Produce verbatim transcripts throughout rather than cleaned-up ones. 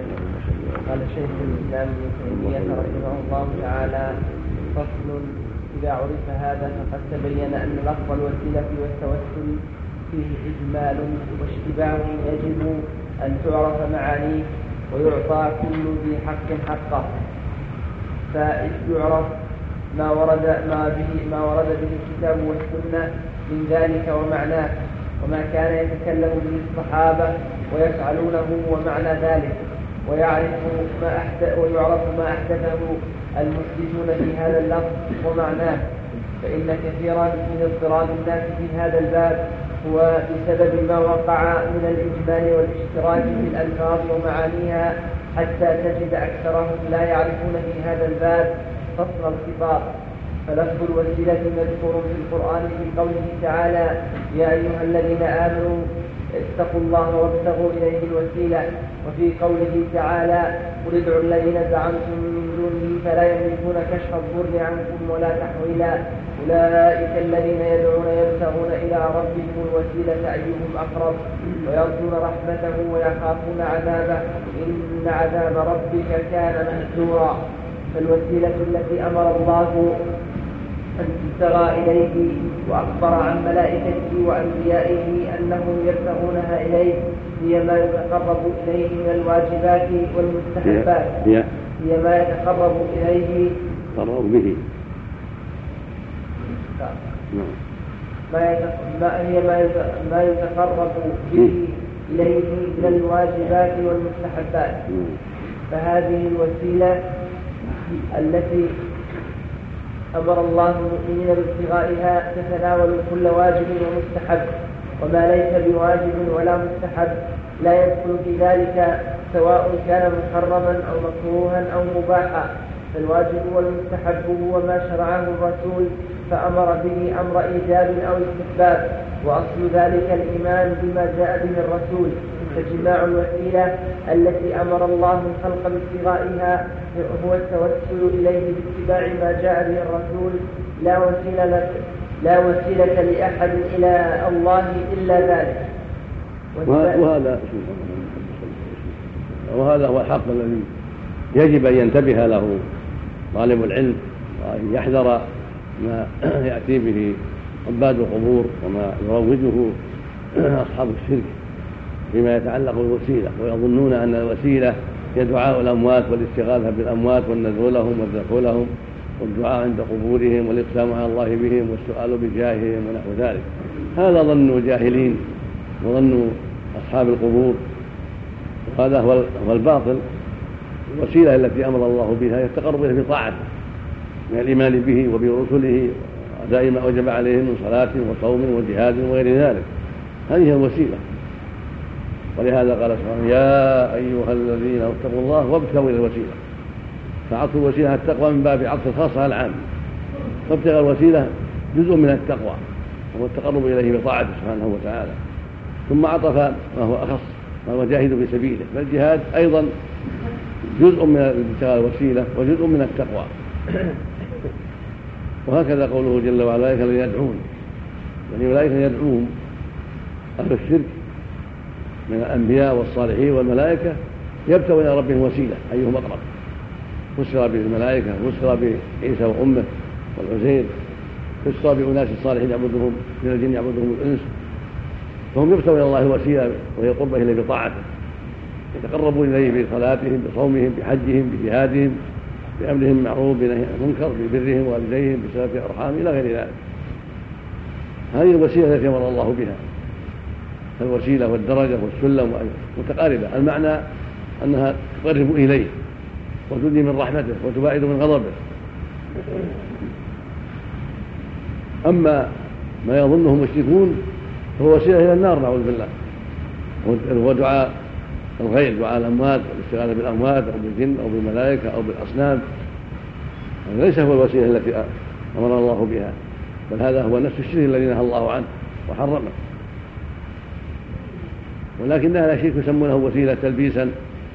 قال شيخ الإسلام ابن تيمية رحمه الله تعالى: فصل: إذا عرف هذا فقد تبين أن لفظ الوسيلة والتوسل فيه إجمال واشتباه يجب أن تعرف معانيه ويعطى كل ذي حق حقه، فيعرف ما ورد ما به ما ورد به الكتاب والسنة من ذلك ومعناه، وما كان يتكلم به الصحابة ويفعلونه ومعنى ذلك، ويعرف ما أحدث ويعرف ما أحدثه المحدثون في هذا اللفظ ومعناه، فإن كثيرا من اضطراب الناس في هذا الباب هو بسبب ما وقع من الإجمال والاشتراك في الألفاظ ومعانيها، حتى تجد أكثرهم لا يعرفون في هذا الباب فصل الخطاب. فلفظ الوسيلة مذكور في القرآن في قوله تعالى: يا أيها الذين آمنوا اتقوا الله وابتغوا إليه الوسيلة، وفي قوله تعالى: قل ادعوا الذين زعمتم من دونه فلا يملكون كشف الضر عنكم ولا تحويلا، أولئك الذين يدعون يبتغون إلى ربهم الوسيلة أيهم أقرب ويرجون رحمته ويخافون عذابه إن عذاب ربك كان مهجورا. فالوسيلة التي أمر الله أن تبتغى إليه وأخبر عن ملائكته وأنبيائه أنهم يبتغونها إليه هي ما يتقرب إليه من الواجبات والمستحبات، هي ما يتقرب إليه تقرب به ما هي ما يتقرب به إليه من الواجبات والمستحبات. فهذه الوسيلة التي أمر الله المؤمنين بابتغائها تتناول كل واجب ومستحب، وما ليس بواجب ولا مستحب لا يدخل في ذلك، سواء كان محرما أو مكروها أو مباحا. فالواجب والمستحب هو ما شرعه الرسول فأمر به أمر إيجاب أو استحباب، وأصل ذلك الإيمان بما جاء به الرسول. فجماع الوسيلة التي أمر الله الخلق باتباعها هو التوسل إليه باتباع ما جاء به الرسول، لا وسيلة لا وسيلة لأحد إلى الله إلا ذلك. وهذا وهذا هو الحق الذي يجب أن ينتبه له طالب العلم، وأن يحذر ما يأتي به عباد القبور وما يروجه أصحاب الشرك فيما يتعلق بالوسيلة، ويظنون أن الوسيلة هي دعاء الأموات والاستغاثة بالأموات والنذر لهم والذبح لهم والدعاء عند قبورهم والإقسام على الله بهم والسؤال بجاههم ونحو ذلك. هذا ظن جاهلين وظن أصحاب القبور، وهذا هو الباطل. الوسيلة التي أمر الله بها هي التقرب إليه بطاعته من الإيمان به وبرسله وأداء ما وجب عليهم من صلاة وصوم وجهاد وغير ذلك، هذه هي الوسيلة. ولهذا قال سبحانه: يا أيها الذين اتقوا الله وابتغوا إلى الوسيلة، فعطف الوسيلة على التقوى من باب عطف الخاص على العام، فابتغى الوسيلة جزء من التقوى وهو التقرب إليه بطاعته سبحانه وتعالى، ثم عطف ما هو أخص وهو جاهد في سبيله، فالجهاد أيضا جزء من ابتغاء الوسيلة وجزء من التقوى. وهكذا قوله جل وعلا: أولئك الذين يدعون، يعني أولئك يدعون أهل الشرك من الأنبياء والصالحين والملائكة يبتغون إلى ربهم وسيلة أيهم أقرب، فسر به الملائكة، فسر بعيسى وأمه والعزير، فسر بأناس الصالحين يعبدهم من الجن يعبدهم الإنس، فهم يبتغون إلى الله وسيلة وهي قربة إليه بطاعته، يتقربون إليه بصلاتهم بصومهم بحجهم بجهادهم بأمرهم بالمعروف بنهي عن المنكر ببرهم والديهم بصلة الأرحام إلى غير ذلك. هذه الوسيلة التي أمر الله بها، الوسيلة والدرجة والسلم متقاربة، المعنى أنها تقرب إليه وتدني من رحمته وتباعد من غضبه. أما ما يظنه المشركون فهو وسيلة إلى النار نعوذ بالله، وهو دعاء الغير، دعاء الأموات والاستغاثة بالأموات أو بالجن أو بالملائكة أو بالأصنام، هذا ليس هو الوسيلة التي أمر الله بها، بل هذا هو نفس الشرك الذي نهى الله عنه وحرمه، ولكنها لا شرك يسمونه وسيلة تلبيسا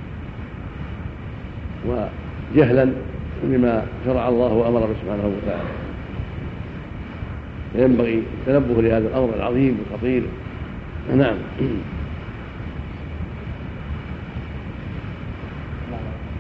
وجهلا بما شرع الله وأمر سبحانه وتعالى. ينبغي التنبه لهذا الأمر العظيم الخطير. نعم.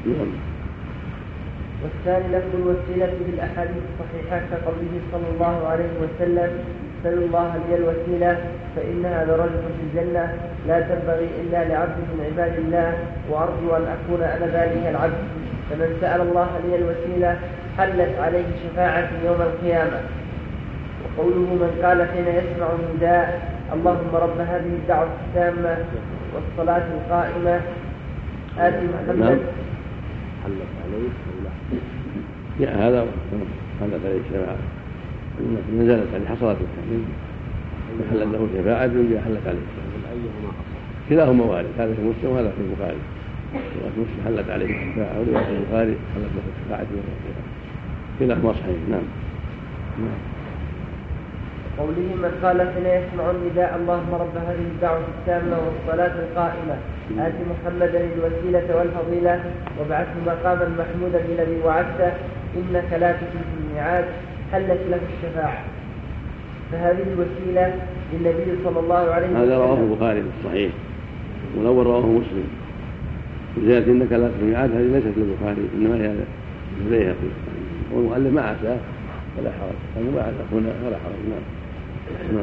والثاني لفظ الوسيلة بالأحاديث الصحيحة كقوله صلى الله عليه وسلم سلوا الله لي الوسيلة فإنها درجة في الجنة لا تنبغي إلا لعبد من عباد الله وأرجو أن أكون أنا ذلك العبد. فمن سأل الله لي الوسيلة حلت عليه شفاعة يوم القيامة. وقوله من قال حين يسمع النداء اللهم رب هذه الدعوة التامة والصلاة القائمة آت محمد حلت عليه لا هذا حلت عليه الشفاعة نزلت عليه حصلت التحليل حلت له شفاعة جاء حلت عليه الشفاعة كلاهما وارد هذا في مسلم وهذا في البخاري. مسلم حلت عليه الشفاعة ورواية البخاري حلت له الشفاعة يوم القيامة كلاهما صحيح. نعم. نعم. قوله من قال حين يسمع النداء اللهم رب هذه الدعوة التامة والصلاة القائمة آت محمدا الوسيلة والفضيلة وابعثه مقاما محمودا الذي وعدته إنك لا تخلف الميعاد حلت له الشفاعة. فهذه الوسيلة للنبي صلى الله عليه وسلم. هذا رواه البخاري في الصحيح والأول رواه مسلم. زيادة إنك لا تخلف الميعاد هذه ليست للبخاري إنما هي للبيهقي والمؤلف ما عساه ولا حرج كان بعد هنا ولا حرج. نعم. نعم.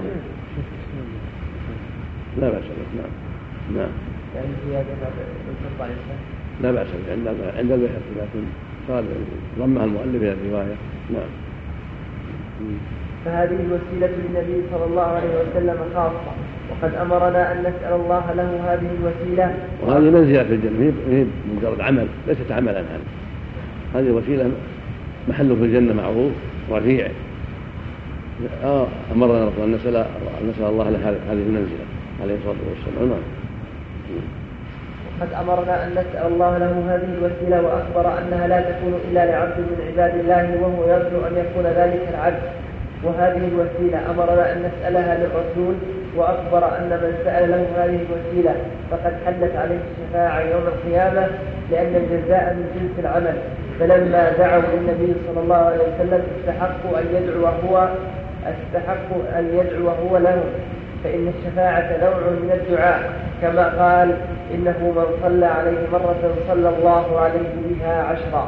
لا بأس به. نعم. نعم. يعني زيادة ضعيفة لا بأس به عند عند البيهقي لكن قال ضمها المؤلف إلى الرواية. نعم. فهذه الوسيلة للنبي صلى الله عليه وسلم خاصة وقد أمرنا أن نسأل الله له هذه الوسيلة. وهذه منزلة في الجنة هي مجرد عمل ليست عملا هذه هذه وسيلة محله في الجنة معروف ورفيع. آه أمرنا أن نسأل أن نسأل الله له هذه المنزلة عليه الصلاة والسلام. نعم. قد أمرنا أن نسأل الله له هذه الوسيلة وأخبر أنها لا تكون إلا لعبد من عباد الله وهو يرجو أن يكون ذلك العبد. وهذه الوسيلة أمرنا أن نسألها للرسول وأخبر أن من سأل له هذه الوسيلة فقد حلت عليه الشفاعة يوم القيامة لأن الجزاء من جنس العمل. فلما دعوا للنبي صلى الله عليه وسلم استحقوا أن يدعو هو استحقوا أن يدعو هو لهم فإن الشفاعة نوع من الدعاء كما قال إنه من صلى عليه مرة صلى الله عليه بها عشرا.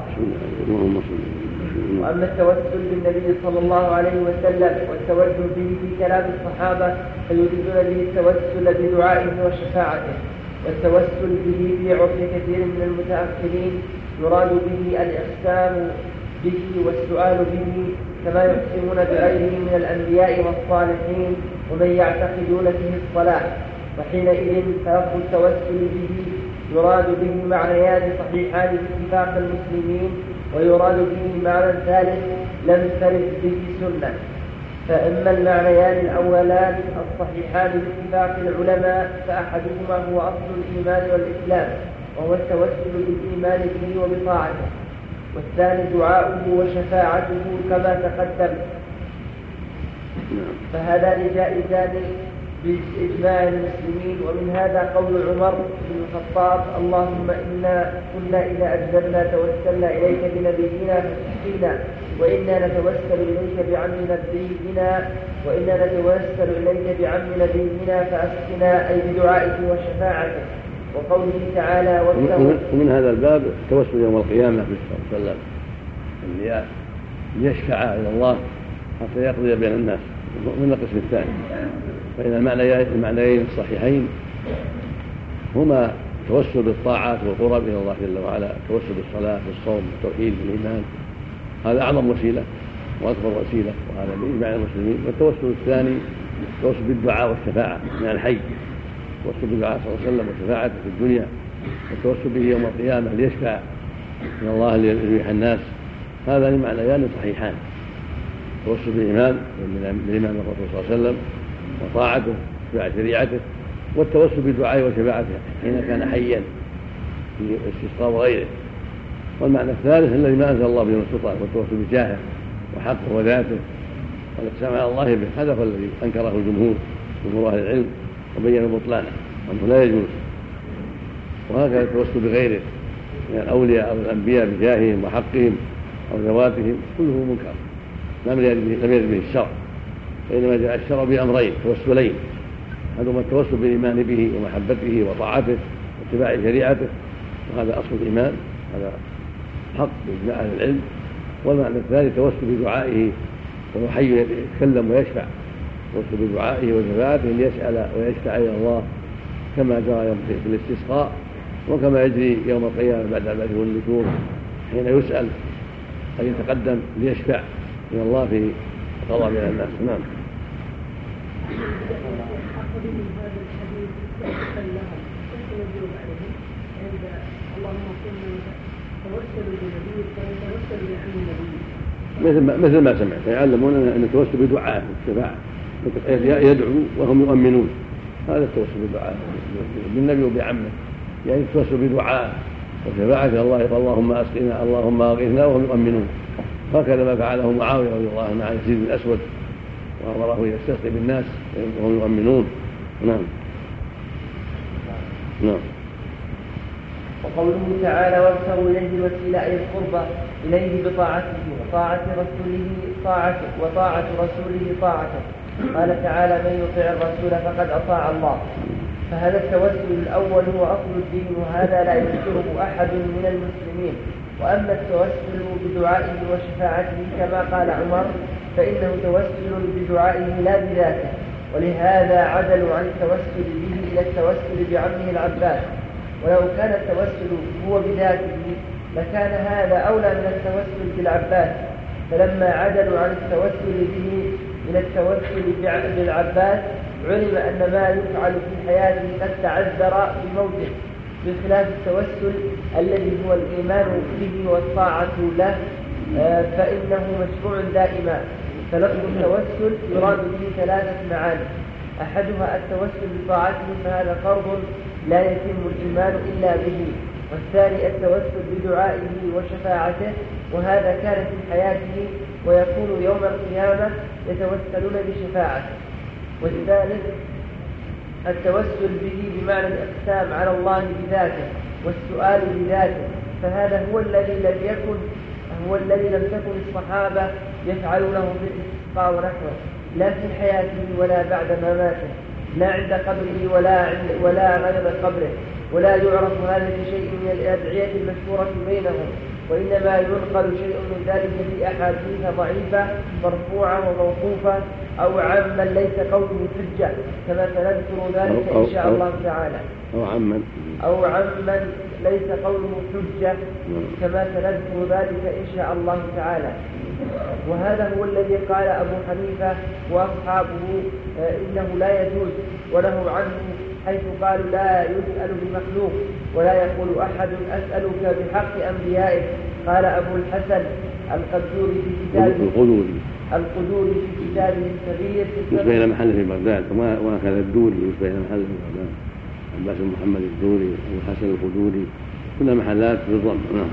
وأما التوسل بالنبي صلى الله عليه وسلم والتوجه به في كلام الصحابة فيريدون به التوسل بدعائه وشفاعته. والتوسل به في عرف كثير من المتأخرين يراد به الإقسام به والسؤال به كما يقسمون بغيره من الأنبياء والصالحين ومن يعتقدون فيه الصلاح. وحينئذ فلفظ التوسل به يراد به معنيان صحيحان باتفاق المسلمين ويراد به معنى ثالث لم ترد به سنة. فأما المعنيان الأولان الصحيحان باتفاق العلماء فأحدهما هو أصل الإيمان والإسلام وهو التوسل بالإيمان به وبطاعته والثاني دعاؤه وشفاعته كما تقدم. فهذان جائزان بإجماع المسلمين. ومن هذا قول عمر بن الخطاب اللهم إنا كنا إذا أجدرنا توسلنا إليك بنبينا فاسقنا وإنا نتوسل إليك بعم نبينا وإنا نتوسل إليك بعم نبينا فأسقنا أي بدعائه وشفاعته. وقوله تعالى ومن هذا الباب التوسل يوم القيامة بالصلاة والسلام أن يشفع إلى الله حتى يقضي بين الناس من القسم الثاني. فإن المعنيين الصحيحين هما التوسل بالطاعات والقرب إلى الله جل وعلا التوسل بالصلاة بالصوم بالتوحيد بالإيمان هذا أعظم وسيلة وأكبر وسيلة وهذا بإجماع المسلمين. والتوسل الثاني التوسل بالدعاء والشفاعة من الحي التوسل بالدعاء صلى الله عليه وسلم وشفاعته في الدنيا والتوسل به يوم القيامة ليشفع من الله ليريح الناس. هذا المعنيان صحيحان التوسل بالإيمان بالإيمان الرسول صلى الله عليه وسلم وطاعته واتباع شريعته والتوسل بدعائه وشفاعته حين كان حيا في الاستسقاء وغيره. والمعنى الثالث الذي ما أنزل الله به من سلطان والتوسل بجاهه وحقه وذاته والاقسام على الله به هذا هو الذي أنكره الجمهور جمهور أهل العلم وبينوا بطلانه وأنه لا يجوز. وهكذا التوسل بغيره من الأولياء أو الأنبياء بجاههم وحقهم أو ذواتهم كله منكر لم يرد به الشرع. فإنما جاء الشرع بأمرين توسلين هذا التوسل بالإيمان به ومحبته وطاعته واتباع شريعته وهذا أصل الإيمان هذا حق بإجماع أهل العلم. والمعنى الثاني توسل بدعائه، وهو حي يتكلم ويشفع، توسل بدعائه وشفاعته ليسأل ويشفع إلى الله كما جرى يوم في الاستسقاء، وكما يجري يوم القيامة بعد البعث والنشور حين يسأل أن يتقدم ليشفع إلى الله في القضاء بين الناس. نعم. مثل ما مثل ما سمعت يعلمون أن التوسل بدعاء الشفاعة، يدعو وهم يؤمنون، هذا التوسل بدعاء بالنبي وبعمه، يعني التوسل بدعاء وشفاعة الله، يقول اللهم أسقنا اللهم أغثنا وهم يؤمنون. هكذا ما فعله معاوية رضي الله عنه عن يزيد بن الأسود، وأمره يستسقي بالناس وهم يؤمنون. نعم. نعم. وقوله تعالى وابتغوا إليه الوسيلة أي القربى إليه بطاعته وطاعة رسوله طاعته وطاعة رسوله طاعته. قال تعالى من يطيع الرسول فقد أطاع الله. فهذا التوسل الأول هو أصل الدين، وهذا لا ينكره أحد من المسلمين. وأما التوسل بدعائه وشفاعته كما قال عمر فإنه توسل بدعائه لا بذاته، ولهذا عدلوا عن التوسل به إلى التوسل بعمه العباس. ولو كان التوسل هو بذاته لكان هذا أولى من التوسل بالعباس، فلما عدلوا عن التوسل به إلى التوسل بالعباس علم أن ما يفعل في حياته قد تعذر بموته، بخلاف التوسل الذي هو الإيمان به والطاعة له فإنه مشروع دائما. فلفظ التوسل يراد به ثلاثة معاني: أحدها التوسل بطاعته فهذا فرض لا يتم الإيمان إلا به، والثاني التوسل بدعائه وشفاعته وهذا كان في حياته ويكون يوم القيامة يتوسلون بشفاعته، والثالث التوسل به بمعنى الإقسام على الله بذاته والسؤال بذاته، فهذا هو الذي لم يكن هو الذي لم تكن الصحابة يفعلونه في الاستسقاء ونحوه، لا في حياته ولا بعد مماته، لا عند قبره ولا عند ولا غير قبره، ولا يعرف هذا بشيء من الأدعية المشهورة بينهم، وإنما ينقل شيء من ذلك في أحاديث ضعيفة مرفوعة وموقوفة أو عما ليس قوله حجة كما سنذكر ذلك إن شاء الله تعالى، أو عمن أو عمن ليس قوله حجة كما سنذكر ذلك إن شاء الله تعالى. وهذا هو الذي قال أبو حنيفة وأصحابه إنه لا يجوز، وله عنه حيث قالوا لا يسأل بمخلوق ولا يقول أحد أسألك بحق أنبيائك. قال أبو الحسن القدوري في كتابه القدوري القدوري في كتابه الكبير يشبه محل في بغداد، وهكذا الدوري يشبه محل في بغداد، عباس محمد الدوري والحسن القدوري كلها محلات بالضم. نعم.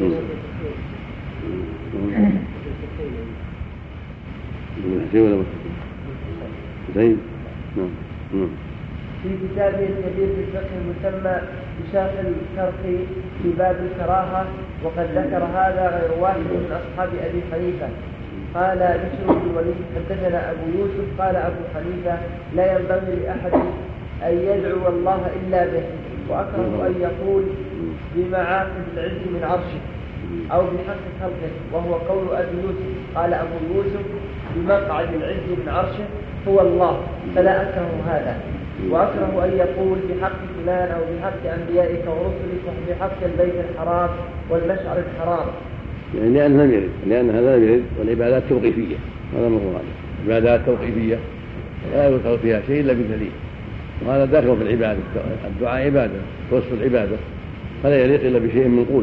حسين ولا زين. نعم. نعم. في كتابه الكبير في الفقه المسمى بشرح الكرخي في باب الكراهة، وقد ذكر هذا غير واحد من أصحاب أبي حنيفة. قال بشر بن الوليد حدثنا أبو يوسف قال أبو حنيفة لا ينبغي لأحد أن يدعو الله إلا به، وأكره أن يقول بمعاقد العز من عرشه أو بحق خلقه، وهو قول أبي يوسف. قال أبو يوسف بمقعد العز من عرشه هو الله، فلا أكره هذا. وأكره أن يقول بحق فلان أو بحق أنبيائك ورسلك وبحق البيت الحرام والمشعر الحرام، يعني لأنها لم يرد، لأن هذا لم يرد، والعبادات توقيفية، هذا ما هو هذا، عبادات توقيفية لا يذكر فيها شيء إلا بدليل، وهذا داخل في العبادة. الدعاء عبادة، توسل عبادة، فلا يليق إلا بشيء من قول.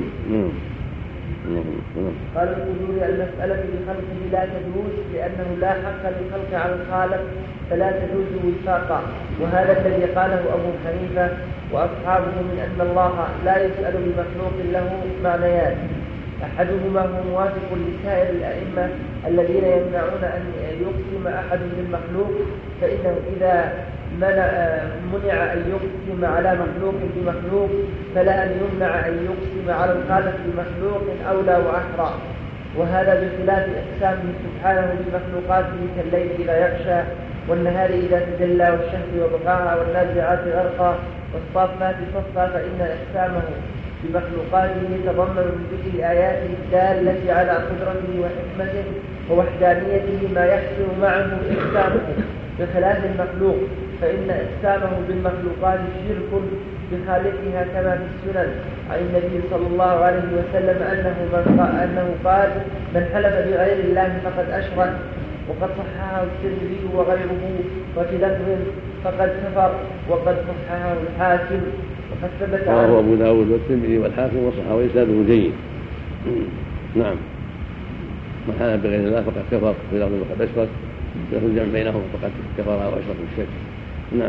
قال القدوري المسألة بخلقه لا تجوز لأنه لا حق للخلق على الخالق فلا تجوز وفاقا، وهذا الذي قاله أبو حنيفة وأصحابه من أن الله لا يسأل بمخلوق له معنيان: أحدهما هو موافق لسائر الأئمة الذين يمنعون أن يقسم أحد بالمخلوق، فإنه إذا منع أن يقسم على مخلوق بمخلوق فلا أن يمنع أن يقسم على الخالق بمخلوق أولى وأحرى. وهذا بخلاف إقسامه سبحانه بمخلوقاته كالليل إذا يغشى والنهار إذا تجلى والشمس وضحاها والنازعات غرقا والصافات صفا، فإن إقسامه بمخلوقاته يتضمن من ذكر آياته الدالة على قدرته وحكمته ووحدانيته ما يحصل معه إقسامه بخلاف المخلوق، فإن إقسامه بالمخلوقات شرك بخالقها كما في السنن عن النبي صلى الله عليه وسلم أنه, من قال أنه قال من حلف بغير الله فقد أشرك، وقد صححه الترمذي وغيره، وفي لفظ فقد كفر، وقد صححه الحاكم وقد ثبت عنه. رواه أبو داود والترمذي والحاكم وصححه وإسناده جيد. نعم. من حلف بغير الله فقد كفر، في لفظ فقد أشرك، في الجمع بينهم فقد كفر وأشرك بالشرك. نعم.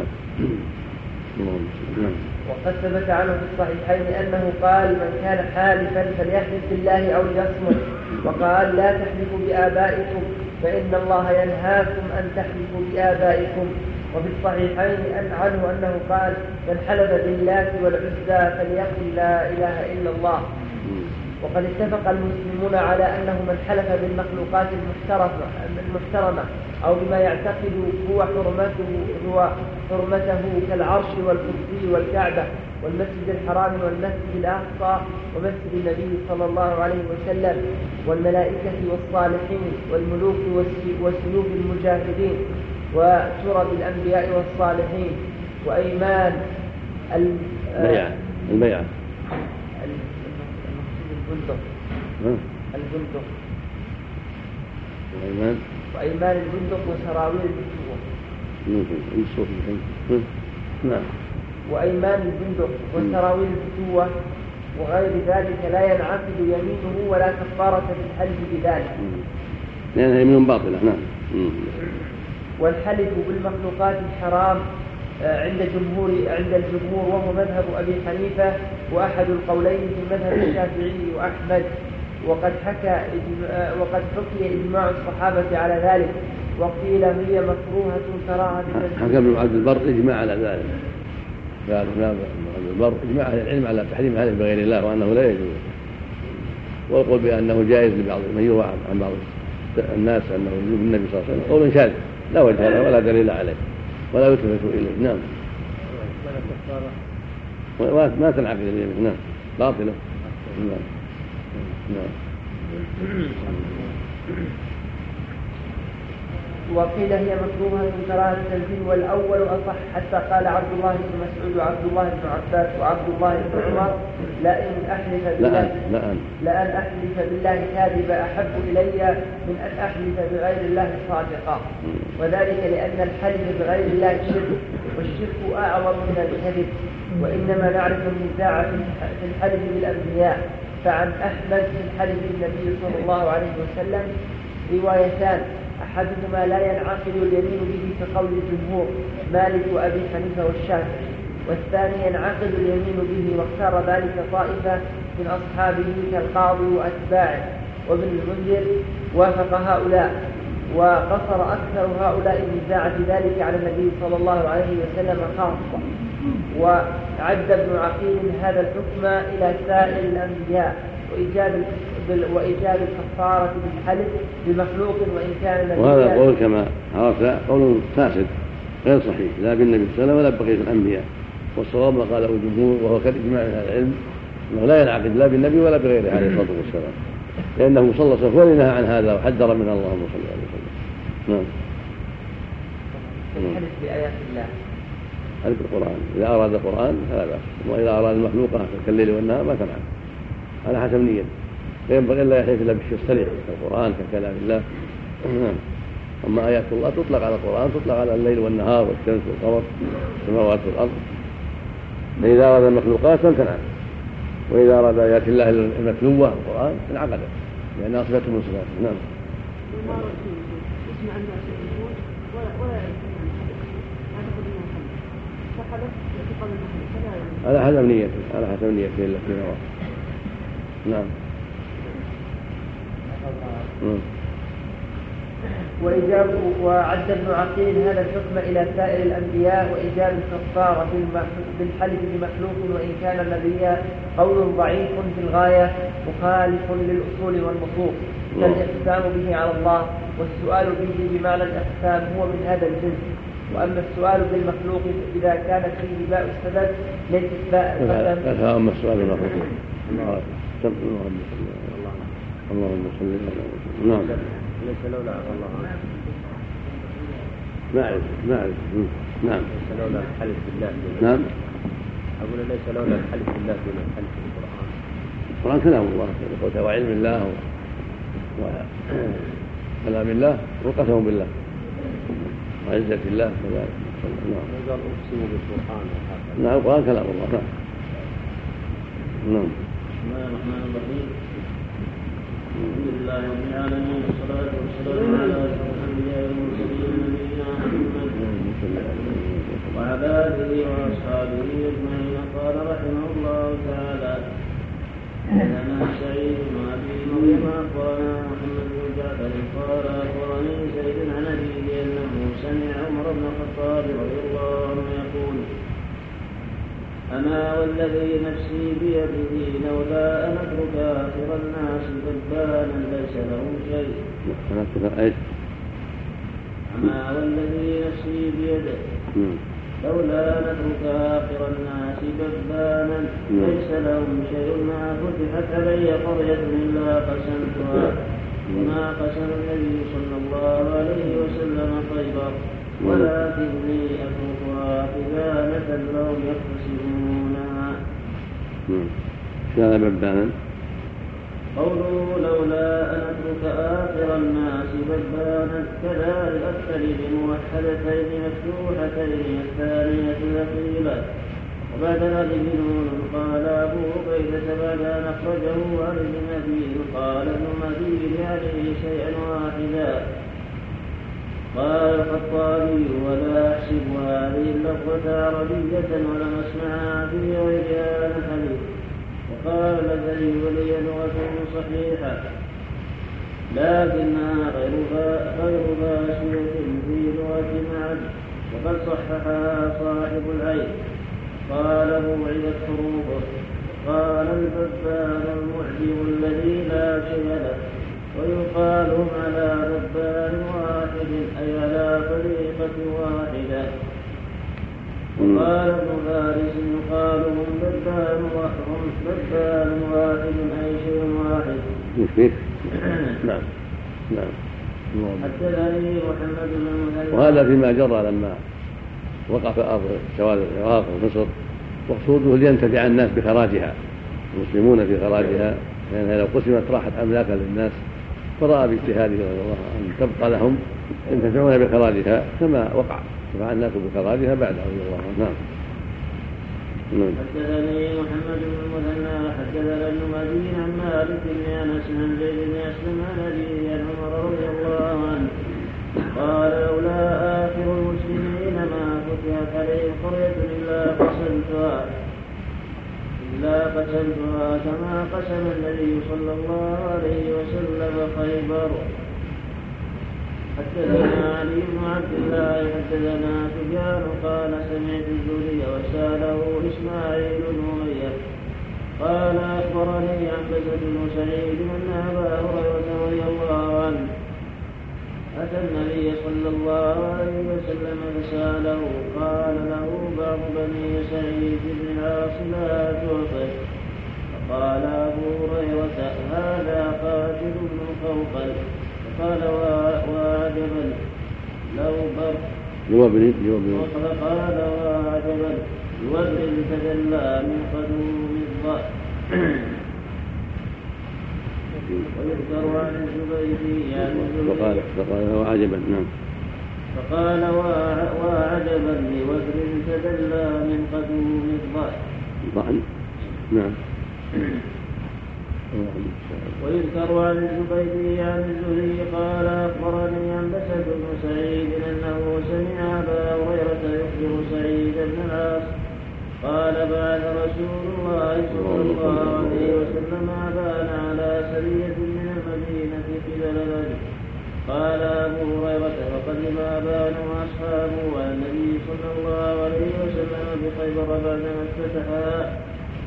نعم. وقد ثبت عنه في الصحيحين أنه قال من كان حالفا فليحلف بالله أو ليصمت، وقال لا تحلفوا بآبائكم فإن الله ينهاكم أن تحلفوا بآبائكم. وفي الصحيحين أن عنه أنه قال من حلف باللات والعزى فليقل لا إله إلا الله. وقد اتفق المسلمون على أنه من حلف بالمخلوقات المحترمة أو بما يعتقد هو حرمته, هو حرمته كالعرش والكرسي والكعبة والمسجد الحرام والمسجد الأقصى ومسجد النبي صلى الله عليه وسلم والملائكة والصالحين والملوك وسيوف المجاهدين وشرب الأنبياء والصالحين وأيمان البيعة البيعة البندق البندق وأيمان وأيمان البندق وسراويل الفتوة. نعم. وأيمان البندق وسراويل الفتوة وغير ذلك لا ينعقد يمينه ولا كفارة في الحلف بذلك لأنها يمين باطلة. نعم. والحلف بالمخلوقات الحرام عند جمهور عند الجمهور وهو مذهب أبي حنيفة وأحد القولين في مذهب الشافعي وأحمد، وقد حكى وقد حكي إجماع الصحابة على ذلك، وقيل هي مكروهة كراهة. حكى ابن عبد البر إجماع على ذلك، قال ابن عبد البر إجماع أهل العلم على تحريم الحلف بغير الله وأنه لا يجوز، والقول بأنه جائز لبعض من يروى عن بعض الناس أنه يجوز النبي صلى الله عليه وسلم قول شاذ لا وجه له ولا دليل عليه ولا يلتفت إليه. نعم. ما تنعقد اليمين. نعم باطلة. نعم. نعم. وقيل هي مكروهة كراهة التنزيل والأول أصح، حتى قال عبد الله بن مسعود وعبد الله بن عباس وعبد الله بن عمر لأن أحلف بالله لأن لأن أحلف بالله كاذبا أحب إلي من أن أحلف بغير الله صادقا، وذلك لأن الحلف بغير الله شرك، والشرك أعظم من الكذب. وإنما نعرف النزاع في الحلف بالأنبياء، فعن أحمد في الحلف بالنبي صلى الله عليه وسلم روايتان، أحدهما لا ينعقد اليمين به كقول الجمهور مالك وأبي حنيفة والشافعي، والثاني ينعقد اليمين به، واختار ذلك طائفة من أصحابه كالقاضي وأتباعه. وابن المنذر وافق هؤلاء، وقصر أكثر هؤلاء النزاع في ذلك على النبي صلى الله عليه وسلم خاصة، وعد ابن عقيل هذا الحكم إلى سائر الأنبياء وإيجاب وإيجاب الكفارة بالحلف بمخلوق وإن كان نبيا. وهذا قول كما عرفت قول فاسد غير صحيح لا بالنبي صلى الله عليه وسلم ولا بقية الأنبياء، والصواب ما قاله الجمهور وهو كالإجماع من أهل العلم أنه لا ينعقد لا بالنبي ولا بغيره عليه الصلاة والسلام، لأنه صلى الله عليه وسلم ونهى عن هذا وحذر من اللهم صل عليه وسلم. نعم. الحلف بآيات الله حلف القرآن إذا أراد القرآن فلا بأس، وإذا أراد المخلوقة كالليل والنهار ما تنعقد على حسب نيته، ينبغي إلا يحلف إلا بالشيء الصريح كالقرآن ككلام الله. أما آيات الله تطلق على القرآن تطلق على الليل والنهار والشمس والقمر والسماوات والأرض، فإذا أراد المخلوقات فلتنعقد، وإذا أراد آيات الله المتلوة القرآن انعقدت لأنها صفة من صفاته. نعم. على حسب نيته على حسب نيته التي نوى. نعم. وإجاب وعد ابن عقيل هذا الحكم إلى سائر الأنبياء وإيجاب الكفارة بالحلف بمخلوق وإن كان نبيا قول ضعيف في الغاية مخالف للأصول والنصوص كالإقسام به على الله، والسؤال به بمعنى الإقسام هو من هذا الجنس، وأما السؤال بالمخلوق إذا كانت فيه باء السبب ليست باء القسم. أما السؤال بالمخلوق اللهم صل على نعم ليس لولا الله ما أعرف ما أعرف نعم ليس لولا الحلف بالله نعم أقول ليس لولا الحلف بالله دون الحلف بالقرآن. القرآن كلام الله وعلم الله وكلام الله وقسم بالله وعزة الله كذلك. نعم. قال أقسم بالقرآن. نعم القرآن كلام الله. نعم. نعم. بسم الله الرحمن الرحيم. الحمد لله رب العالمين والصلاة والسلام على أشرف الأنبياء والمرسلين نبينا محمد وعلى آله وأصحابه أجمعين. قال رحمه الله تعالى: لنا سعيد بن أبي مريم أخبرنا محمد بن جعفر قال أخبرني زيد عن أبيه أنه سمع عمر بن الخطاب رضي الله عنه يقول: أما والذي نفسي بيده لولا أن أترك آخر الناس ذبانا ليس له شيء. أما والذي نفسي بيده لولا أن أترك آخر الناس ذبانا ليس لهم شيء ما فتحت علي قرية إلا قسمتها وما قسم النبي صلى الله عليه وسلم خيبر ولكني أتركها خزانة لهم يقتسمونها. كان ببانا قوله لولا أن أترك آخر الناس ببانا كذلك أكثر بموحدتين مفتوحتين الثانية ثقيلة وبعد الألف نون. قال أبو عبيدة بعد أن أخرجه عن ابن أبي قال ابن مدين عليه شيئا واحدا. قال الخطابي: ولا أحسب هذه اللفظة عربية ولم أسمعها في غيرها الحديث. وقال الذي ولي لغة صحيحة لكنها غير باشرة في لغة معد وقد صححها صاحب العين. قال موعدت حروفه. قال الببان المعجم الذي لا شيء له ويقال هم على ببان واحد أي على طريقة واحدة. وقال ابن فارس يقال هم ببان واحد أي شيء واحد. نعم نعم. حدثني محمد بن المثنى. وهذا فيما جرى لما وقع في أرض شوال العراق ومصر مقصوده لينتفع الناس بخراجها المسلمون في خراجها لأنها لو قسمت راحت أملاكا للناس فرأى باجتهاده رضي الله عنه أن تبقى لهم ينتفعون بخراجها كما وقع نفع الناس بخراجها بعد رضي الله عنه. نعم. حدثني محمد بن المثنى حدثنا ابن مدين عن مالك بن انس عن زيد بن اسلم عن ابيه عن عمر رضي الله عنه قال: لولا آخر المسلمين ما فتحت عليه قرية إلا قسمتها إلا قسمتها كما قسم النبي صلى الله عليه وسلم خيبر. حدثنا علي بن عبد الله حدثنا سفيان قال: سمعت الزهري وساله إسماعيل بن أمية قال: أخبرني عنبسة بن سعيد أن أبا هريرة رضي الله عنه أتى النبي صلى الله عليه وسلم فسأله قال له بعض بني سعيد بن العاص لا تعطه. فقال أبو هريرة: هذا قاتل بن خوقل. فقال: وعجبا لو بر فقال: وعجبا يوبر تدلى من قدوم الضأن. ويذكر عن الزبيدي يعني فقال فقال وعجبا. نعم. فقال: وعجبا لوبر تدلى من قدوم الضأن. نعم. ويذكر عن الزبيدي عن الزهري قال: أخبرني عنبسة بن سعيد أنه سمع أبا هريرة يخبر سعيد بن العاص قال: بعث رسول الله صلى الله عليه وسلم أبان على سرية من المدينة قبل نجد. قال أبو هريرة: فقدم أبان وأصحابه والنبي صلى الله عليه وسلم بخيبر بعدما افتتحها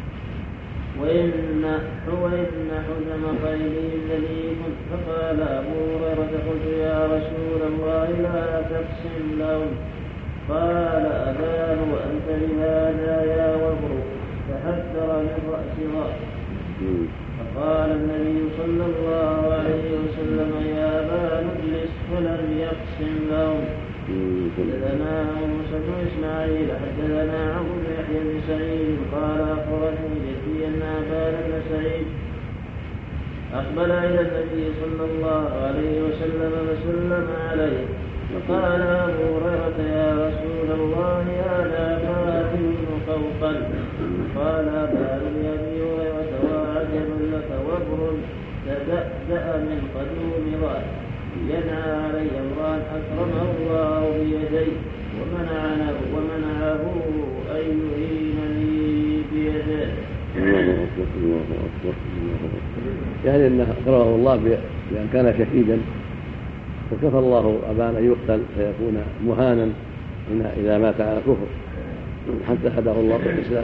وإن وإن حزم خيله الذي كنت. فقال أبو هريرة: قلت يا رسول الله لا تقسم لهم قال أبان وأنت بهذا يا وبر تحذر من رأس ضأن. فقال النبي صلى الله عليه وسلم يا أبان اجلس فلم يقسم لهم. حدثنا موسى بن إسماعيل حدثنا عمرو بن يحيى بن سعيد قال أخبرني جدي أن أبان بن سعيد أقبل إلى النبي صلى الله عليه وسلم فسلم عليه فقال أبو هريرة يا رسول الله هذا قاتل قوقل. قال أبان لأبي هريرة وعجبا لك وبر تدأدأ من قدوم ضأن ينعى علي امرأ أكرمه الله بيديه ومنعه ومنعه أن يهينني بيده. الله أكبر الله أكبر الله أكبر. يعني أنه أكرمه الله بأن كان شهيدا فكفى الله أبان أن يقتل فيكون مهانا إذا مات على كفر حتى هداه الله بالإسلام.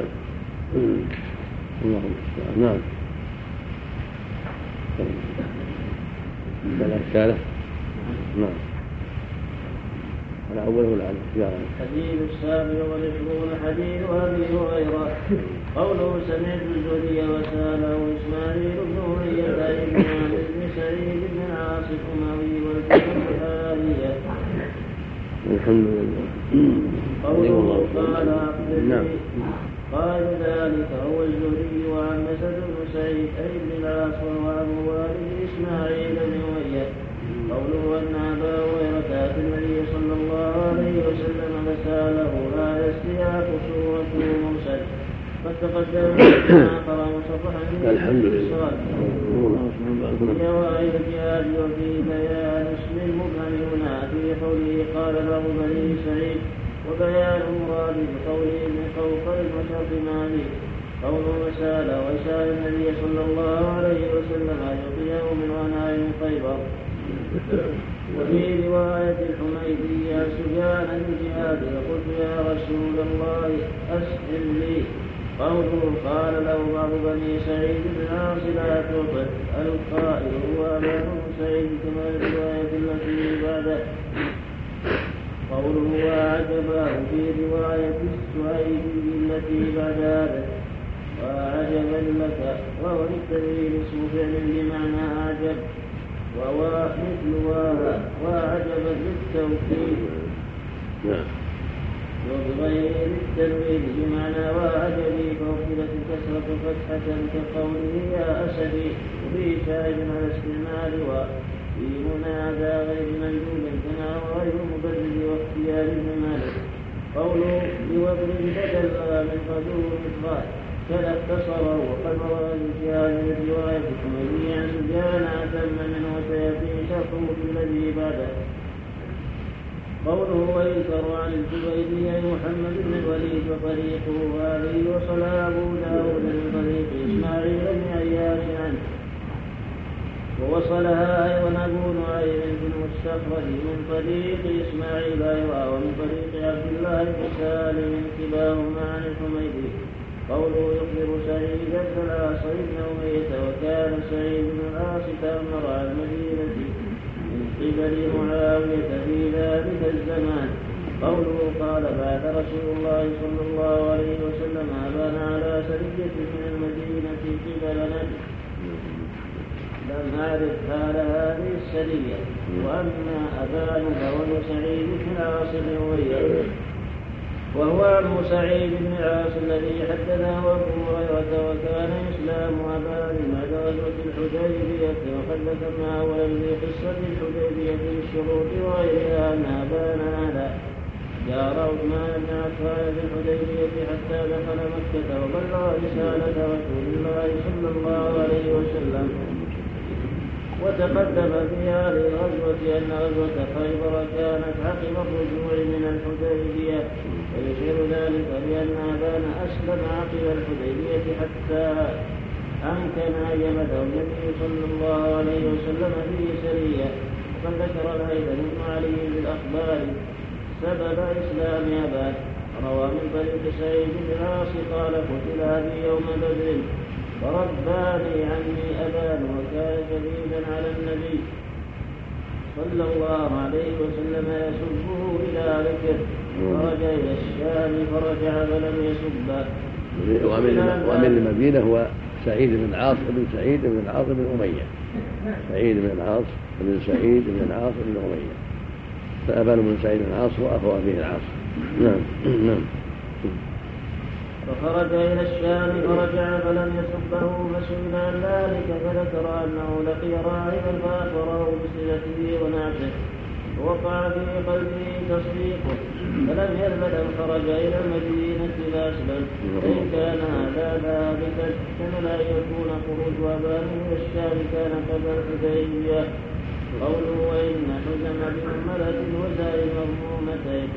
اللهم نعم. بلا إشكالة. نعم. على أوله العالم. الحديث السابع والعشرون حديث أبي هريرة قوله سمعت الزهري وسأله إسماعيل بن أمية بن عامر بن سعيد بن العاص الأموي والكتب الآلية. الحمد لله. قوله قال نعم. قال ذلك هو الزهري وعن مسد بن سعيد أي بن العاص وهو أبو والد إسماعيل بن أمية. قوله أن أبا هريرة أتى النبي صلى الله عليه وسلم فسأله هذا السياق سورة مرسل قد تقدم آخر مصفحا الحمد لله في جوائز الجهاد وفي بيان اسم المبهم هنا في قوله قال له بني سعيد وبيان مراد بقوله ابن قوقل وشرط مالي. قوله وسأله وسأل النبي صلى الله عليه وسلم أن يعطيه من غنائم خيبر. وفي رواية الحميدي يا سفيان الجهاد فقلت يا رسول الله أسئل لي. قوله قال له بعض بني سعيد بن العاص لا تعبد القائل هو أبا بن سعيد كما الرواية التي بعده. قوله وأعجبه في رواية السهيلي التي بعد هذا وأعجبا لك وهو للتدليل اسم فعل بمعنى أعجب وهو مثل وأعجبا للتوكيد وبغير التنوين بمعنى وأعجبي فأخذت الكسرة فتحة كقوله يا أسدي وفيه شاهد على استعمال وفي منادى غير مندوب كما هو غير مبرد واختيار ابن مالك. قوله بوبر بدل من قدوم إطلاق كذا اختصره وقد روى الجهاد من رواية الحميدي عن سفيان أتم منه وسيأتي شرطه في الذي بعده. قوله ويذكر عن الزبيدي أي محمد بن الوليد وطريقه هذه وصل أبو داود من طريق إسماعيل بن عياش عنه ووصلها أيضا أبو نعيم بن المستخرج من طريق إسماعيل أيضا ومن طريق عبد الله بن سالم كلاهما عن الحميدي. قوله يخبر سعيد بن العاص بن أمية وكان سعيد بن العاص تأمر على المدينة من قبل معاوية في ذلك الزمان. قوله قال بعث رسول الله صلى الله عليه وسلم أبان على سرية من المدينة قبل نجد. لم أعرف حال هذه السرية. وأما أبان فهو سعيد بن العاص بن أمية وهو عم سعيد بن العاص الذي حدثه أبو هريرة وكان إسلام أبان بعد غزوة الحديبية وقد ذكرنا أولا في قصة الحديبية بالشروط وغيرها أن أبان هذا جار عثمان بن عفان في الحديبية حتى دخل مكة وبلغ رسالة رسول الله صلى الله عليه وسلم. وتقدم في هذه الغزوة أن غزوة خيبر كانت عقب الرجوع من الحديبية ويشير ذلك بأن أبان أسلم عقب الحديبية حتى أمكن أن يمده النبي صلى الله عليه وسلم به سرية. وقد ذكر الهيثم بن علي بالأخبار سبب إسلام أبان. روى من طريق سعيد بن العاص قال قتل أبي يوم بدر فرباني عني أبان وكان شديدا على النبي صلى الله عليه وسلم يسبه إلى ذكر خرج إلى الشام فرجع فلم يسبه. وأمير المدينة هو سعيد بن العاص بن سعيد بن العاص بن أمية. سعيد بن العاص بن سعيد بن العاص بن أمية. فأبان بن سعيد بن العاص هو أخو أبيه العاص. نعم نعم. فخرج إلى الشام فرجع فلم يسبه فسئل عن ذلك فذكر أنه لقي راهبا فأخبره بصلته ونعته ووقع في قلبه تصديقه فلم يلبث أن خرج إلى المدينة فأسلم. فإن كان هذا ثابتا احتمل أن يكون خروج أبان إلى الشام كان قبل الحديبية. قوله وإن حزم بمهملة وزائم مضمومتين.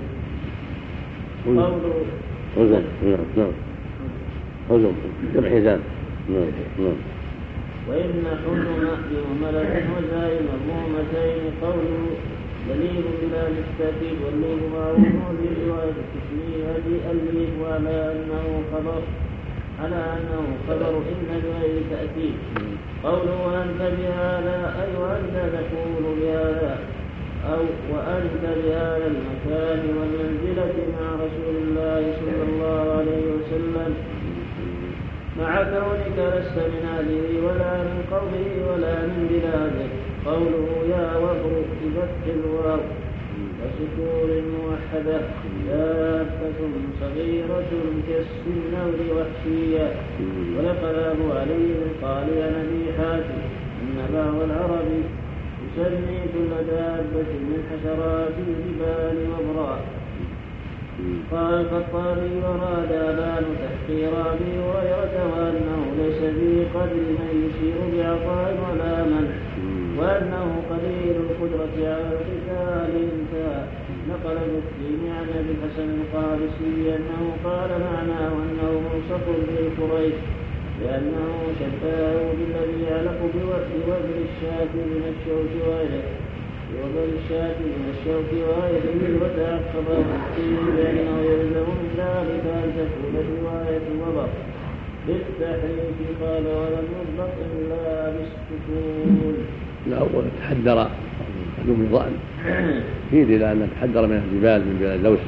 قوله حزم نعم نعم حزم جمع حزام نعم نعم. وإن حزم بمهملة وزائم مضمومتين. قوله دليل بلا للتأكيد والليل معروف برواية التشبيه الليل على أنه خبر على أنه خبر إن بغير تأكيد. قوله وأنت بهذا أي وأنت تقول بهذا أو وأنت بهذا المكان والمنزلة مع رسول الله صلى الله عليه وسلم مع كونك لست من أهله ولا من قومه ولا من بلاده. قوله يا وبر بفتح الواو وسكون موحدة دابة صغيرة كالسنور وحشية. ونقل أبو علي قال يا نبي حاتم إن بعض العرب يسمي كل دابة من حشرات الجبال وبرا. قال الخطابي وراد أبان تحقير أبي هريرة وأنه ليس في قدر من يشير بعطاء ولا منع وأنه قليل القدرة على القتال انتهى. نقل المسلم عن أبي الحسن القادسي أنه قال معناه أنه منصف للقريش لأنه شبهه بالذي يعلق بوزن الشاة من الشوك وغيره بوزن الشاة من الشوك وغيره وتعقب المسلم بأنه يلزم من ذلك أن تكون رواية الوبر بالتحريف. قال ولم يضبط إلا بالسكون. الأول تحدر قدوم الظأن فيه إلى أن تحدر من الجبال من بلاد دوس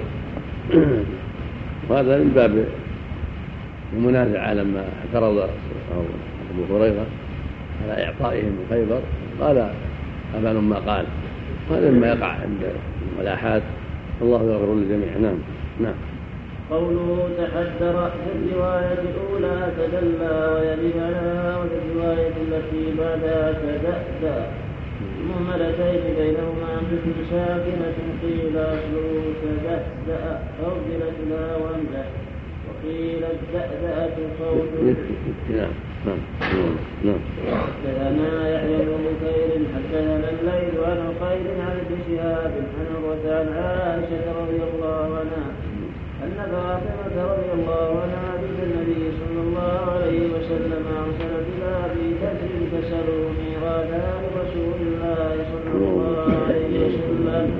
وهذا من باب المنازعة لما اعترض أبو هريرة على إعطائهم من خيبر قال أبان ما قال. هذا مما يقع عند الملاحات. الله يغفر للجميع. نعم نعم. قوله تحدر في الرواية الأولى تدلى ويلي لها وفي الرواية التي بعدها تدأدى مهملتين بينهما مثل ساكنة قيل أصله تدأدأ فأبدلت لها وأمزح وقيل الدأدأة صوت. نعم نعم نعم. حدثنا يحيى بن بكير حدثنا الليث عن عقيل عن ابن شهاب عن عروة عن عائشة رضي الله عنها أن فاطمة رضي الله عنها بنت النبي صلى الله عليه وسلم أرسلت إلى أبي بكر فسألوا ميراثا لرسول الله صلى الله عليه وسلم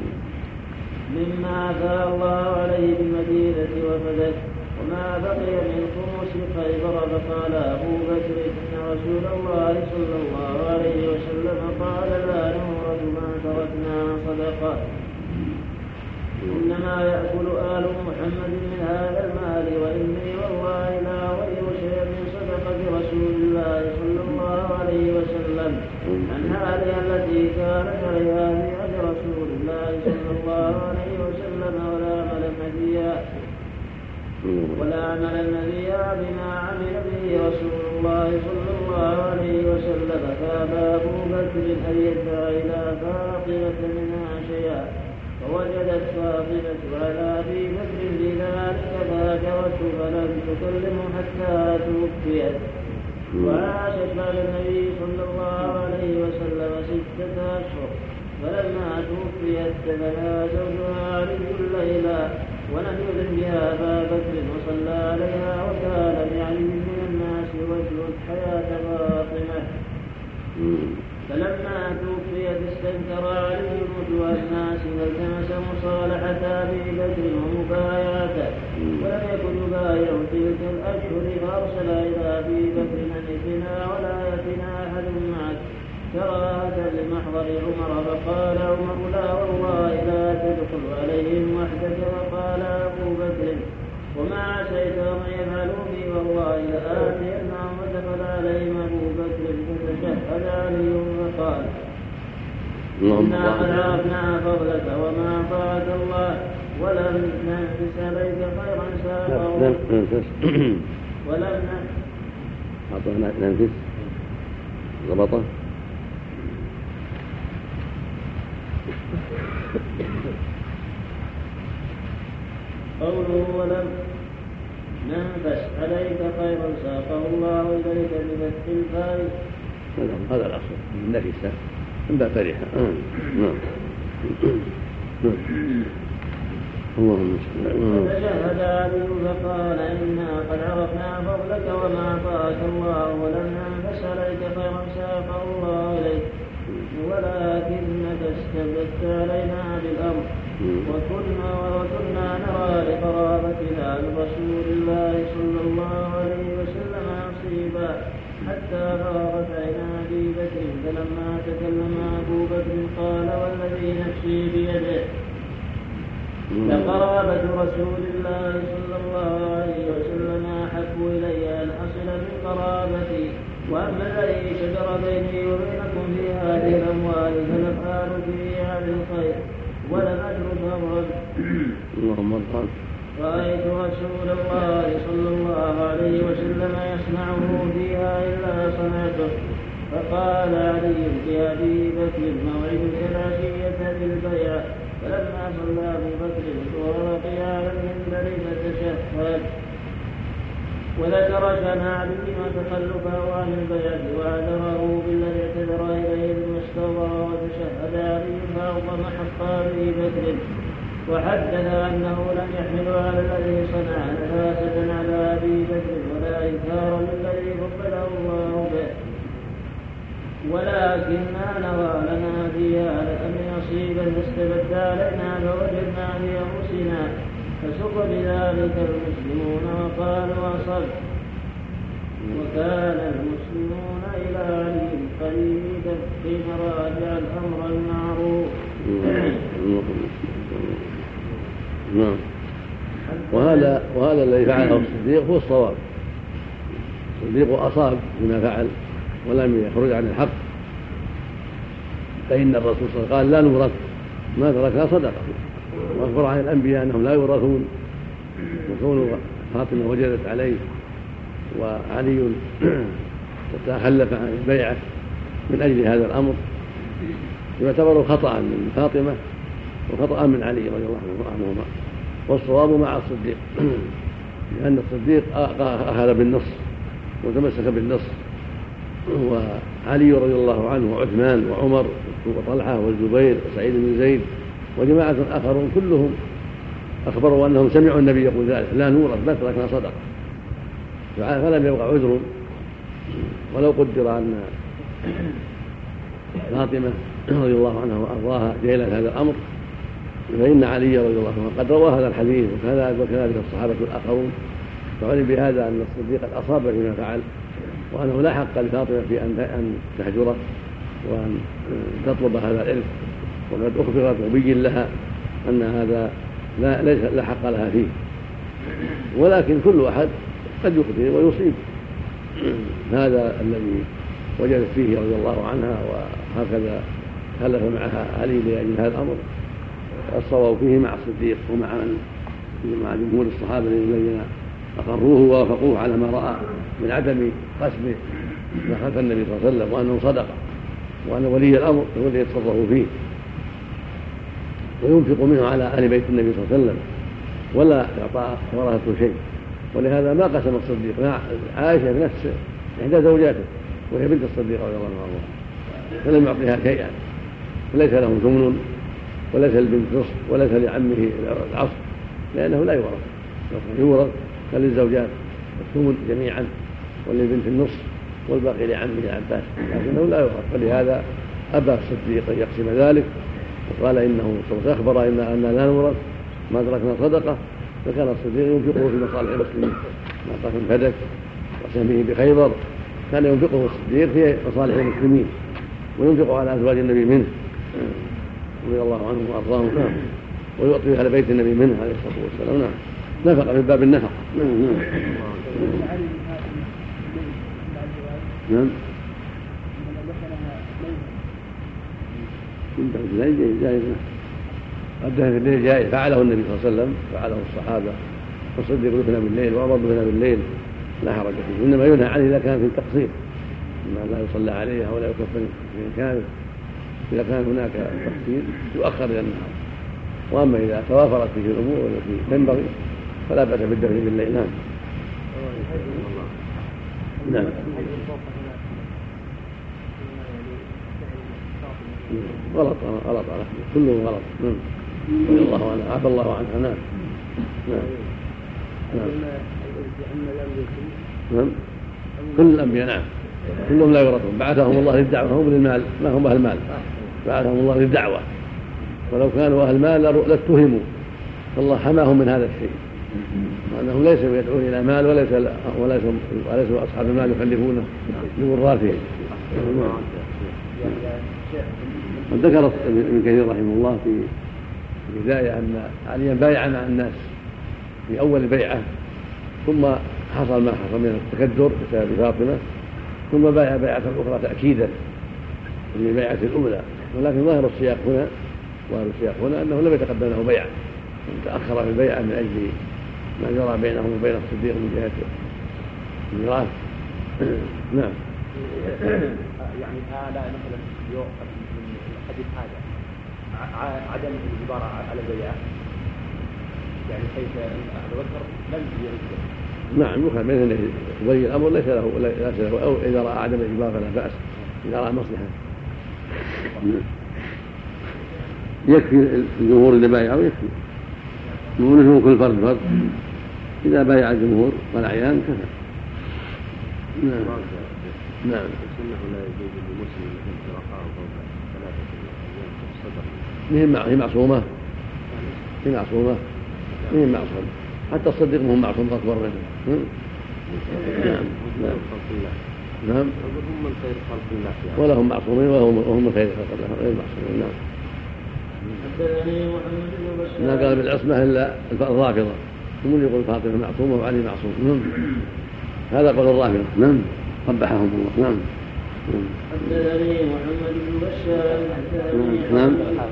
مما أفاء الله عليه بالمدينة وفدت وما بقي من خمس خيبر. فقال أبو بكر إن رسول الله صلى الله عليه وسلم قال لا نورث ما تركنا صدقة إنما يأكل آل محمد من هذا المال وإني والله لا أغير شيئا من صدقة رسول الله صلى الله عليه وسلم عن هذه التي كانت عليها في عهد رسول الله صلى الله عليه وسلم ولا عمل فيها ولا عمل فيها بما عمل به رسول الله صلى الله عليه وسلم. فأبى أبو بكر أن يدفع إلى فاطمة منها شيئا فوجدت فاطمة على أبي بكر بذلك فهجرته فلم تكلمه حتى توفيت. وعاشت بعد النبي صلى الله عليه وسلم ستة أشهر فلما توفيت تبنى زوجها علي الليلة ولم يذن بها أبا بكر وصلى عليها وكان لعلي من الناس وجه حياة فاطمة. فلما توفيت استنكر علي وجوه الناس فالتمس مصالحة أبي بكر ومبايعته ولم يكن يبايع تلك الأشهر فأرسل إلى أبي بكر أن ائتنا ولا يأتنا أحد معك كراهة لمحضر عمر. فقال عمر لا والله لا تدخل عليهم وحدك. وقال أبو بكر وما عسيت وما يفعلوا بي والله لآتينهم. ودخل عليهم أبو بكر فتشهد علي فقال إنا قد عرفنا فضلك وما طاعك الله ولم ننفس عليك خيرا ساقه ولم ننفس ضبطه قوله ولم ننفس عليك خيرا ساقه الله إليك بفتح الفاء. هذا الأصل من نفسه من باب فرحة. نعم. اللهم فتشهد علي فقال إنا قد عرفنا فضلك وما طاعك الله ولم ننفس عليك خيرا ساقه الله إليك ولكنك استبدت علينا بالأمر وكنا وكنا نرى لقرابتنا برسول الله صلى الله عليه وسلم نصيبا حتى فارت عينا أبي بكر. فلما تكلم أبو بكر قال والذي نفسي بيده لقرابة رسول الله صلى الله عليه وسلم أحب إلي أن أصل من قرابتي. وأما الذي شجر بيني وبينكم في هذه الأموال فنفعل فيه على الخير ولم أترك أمرا. رأيت رسول الله صلى الله عليه وسلم يصنعه فيها إلا صنعته. فقال علي لأبي بكر موعدك العشية بالبيعة. فلما صلى أبو بكر ورقي على المنبر فتشهد وذكر شأن علي وتخلفه عن البيعة وعذره بالذي اعتذر إليه المستوى. وتشهد علي فأعظم حق أبي بكر وحدث أنه لم يحمل على الذي صنع نفاسة على أبي بكر ولا إنكارا للذي فضله الله به ولكننا نرى لنا فيها لأن نصيبا استبد علينا فوجدنا في أنفسنا فسر بذلك المسلمون وقالوا أصب. وكان المسلمون إلى علي قريبا حين راجع الأمر المعروف. نعم. وهذا وهذا الذي فعله الصديق هو الصواب. الصديق أصاب فيما فعل ولم يخرج عن الحق. فإن الرسول صلى الله عليه وسلم قال لا نورث ما تركنا صدقة. وأخبر عن الأنبياء أنهم لا يورثون. وكون فاطمة وجدت عليه وعلي تخلف عن البيعة من أجل هذا الأمر يعتبر خطأ من فاطمة وخطأ من علي رضي الله عنهما. والصواب مع الصديق لأن الصديق أخذ بالنص وتمسك بالنص. وعلي رضي الله عنه وعثمان وعمر وطلحة والزبير وسعيد بن زيد وجماعة آخرون كلهم أخبروا أنهم سمعوا النبي يقول ذلك لا نورث ما تركنا صدقة. فلم يبقى عذر. ولو قدر أن فاطمة رضي الله عنها وأرضاها جهلت هذا الأمر فإن علي رضي الله عنه قد روى هذا الحديث وكذلك الصحابة الآخرون. فعلم بهذا أن الصديق قد أصاب فيما فعل وأنه لا حق لفاطمة في أن تهجره وأن تطلب هذا الإرث. وقد أخبرت وبين لها أن هذا لا, ليس لا حق لها فيه. ولكن كل أحد قد يخطئ ويصيب. هذا الذي وجدت فيه رضي الله عنها وهكذا خلف معها علي لأجل هذا الأمر الصواب فيه مع الصديق ومع من مع جمهور الصحابة الذين أقروه ووافقوه على ما رأى من عدم قسم ما خلف النبي صلى الله عليه وسلم وأنه صدقة وأن ولي الأمر هو الذي يتصرف فيه وينفق منه على أهل بيت النبي صلى الله عليه وسلم ولا يعطى ورثته شيء. ولهذا ما قسم الصديق مع عائشة بنفس إحدى زوجاته وهي بنت الصديق رضي الله عنها فلم يعطيها شيئا. فليس له ثمن وليس للبنت نصف وليس لعمه العصر لأنه لا يورث. يورث فللزوجات الثمن جميعا وللبنت النصف والباقي لعمه العباس لكنه لا يورث. فلهذا أبى الصديق أن يقسم ذلك وقال إنه سوف أخبر إن أننا لا نورث ما تركنا صدقة. فكان الصديق ينفقه في مصالح المسلمين ما قسم فدك وسهمه بخيبر كان ينفقه الصديق في مصالح المسلمين وينفق على أزواج النبي منه رضي الله عنه وأرضاه. ويعطي أهل بيت النبي منه عليه الصلاة والسلام. نعم نفق من باب النفق. نعم نعم من الليل جائز، قدها في الليل جائز، فعله النبي صلى الله عليه وسلم، فعله الصحابة، والصديق دفن بالليل وعمر دفن بالليل لا حرج فيه، إنما ينهى عنه إذا كان في التقصير، إنما لا يصلى عليه ولا يكفن في مكانه، إذا كان هناك تقصير يؤخر إلى النهار. وأما إذا توافرت فيه الأمور التي تنبغي فلا بأس بالدفن بالليل. نعم نعم غلط غلط على كله غلط. نعم رضي الله عنه عفى الله عنه. نعم نعم نعم نعم كل الأنبياء نعم كلهم لا يورثون، بعثهم الله للدعوة، هم للمال، ما هم أهل مال، بعثهم الله للدعوة، ولو كانوا أهل مال لاتهموا، فالله حماهم من هذا الشيء، وأنهم ليسوا يدعون إلى مال وليس وليسوا وليسوا أصحاب المال يخلفونه لورثهم. ذكر ابن كثير رحمه الله في البداية أن عليا بايع مع الناس في أول البيعة، ثم حصل ما حصل من التكدر بسبب فاطمة، ثم بايع بيعة أخرى تأكيدا للبيعة الأولى، ولكن ظاهر السياق هنا ظاهر السياق هنا أنه لم يتقدم له بيعة، تأخر في البيعة من أجل ما جرى بينهم وبين الصديق من جهة الميراث. نعم يعني هذا مثلا يؤخذ من الحديث هذا عدم الإجبار على البيعة، يعني حيث أهل بكر لم يجبر. نعم يؤخذ من ولي الأمر ليس له ليس له أو إذا رأى عدم الإجبار فلا بأس، إذا رأى مصلحة. يكفي الجمهور اللي بايعوا يكفي، يقولون كل فرد فرد، إذا بايع الجمهور والأعيان كفى. نعم نعم إنه لا يجوز للمسلم أن يترقى فوق ثلاثة أيام في الصدر. هي معصومة هي معصومة هي معصومة حتى الصديق هم معصوم أكبر منه. نعم نعم نعم هم من خير خلق الله ولا هم معصومين وهم من خير خلق الله غير معصومين. نعم ما قال بالعصمة إلا الرافضة، هم يقول فاطمة معصومة وعلي معصوم. نعم هذا قول الرافضة. نعم قبحهم الله. نعم حدثني محمد بن بشار نعم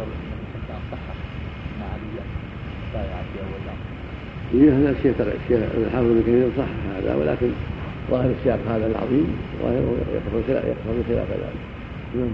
هذا الشيء الشيء الحافظ بن كثير صح هذا، ولكن ظاهر السياق هذا العظيم ظاهره يقتضي خلاف ذلك. نعم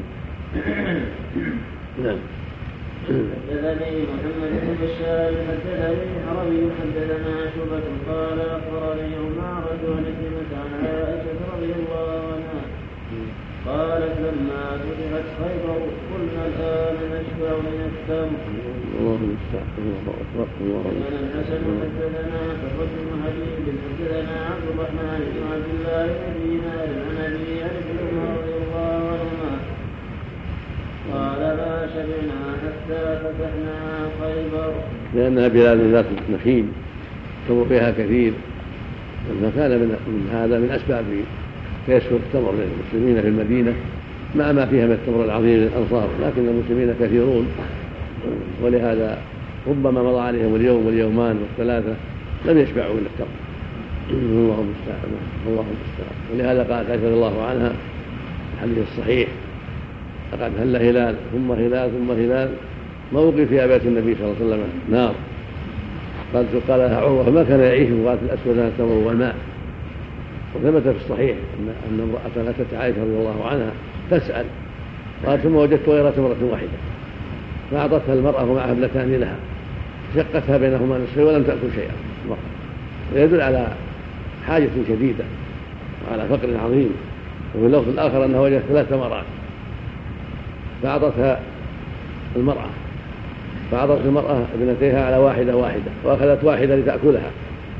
نعم حدثني محمد بن بشار حدثني حرمي حدثنا شعبة قال أخبرني عمارة عن كلمة عن عائشة رضي الله عنها قالت لما فتحت خيبر قلنا الآن نشبع من التمر. الله المستعان. الله أكبر. الله أكبر. الحسن حدثنا فقلت بن حبيب حدثنا عبد الرحمن بن عبد الله بن دينار عن أبي بن عمر رضي الله عنهما قال ما شبعنا حتى فتحنا خيبر، لأنها بلاد ذات نخيل تمر فيها كثير، فكان من هذا من أسباب تيسر التمر للمسلمين في المدينة مع ما فيها من التمر العظيم للأنصار، لكن المسلمين كثيرون ولهذا ربما مضى عليهم اليوم واليومان والثلاثة لم يشبعوا من التمر. الله المستعان. الله المستعان. ولهذا قالت عائشة رضي الله عنها الحديث الصحيح لقد هل هلال ثم هلال ثم هلال موقف في بيت النبي صلى الله عليه وسلم نار. قالت قال لها عروة ما كان يعيش قالت الأسود التمر والماء. وثبت في الصحيح أن امرأة أتت عائشة رضي الله عنها تسأل قالت ثم وجدت غير تمرة واحدة فأعطتها المرأة ومعها ابنتان لها شقتها بينهما نصفين ولم تأكل شيئا. ويدل على حاجة شديدة وعلى فقر عظيم. وفي اللفظ الآخر أنها وجدت ثلاث تمرات فأعطتها المرأة فأعطت المرأة ابنتيها على واحدة واحدة وأخذت واحدة لتأكلها،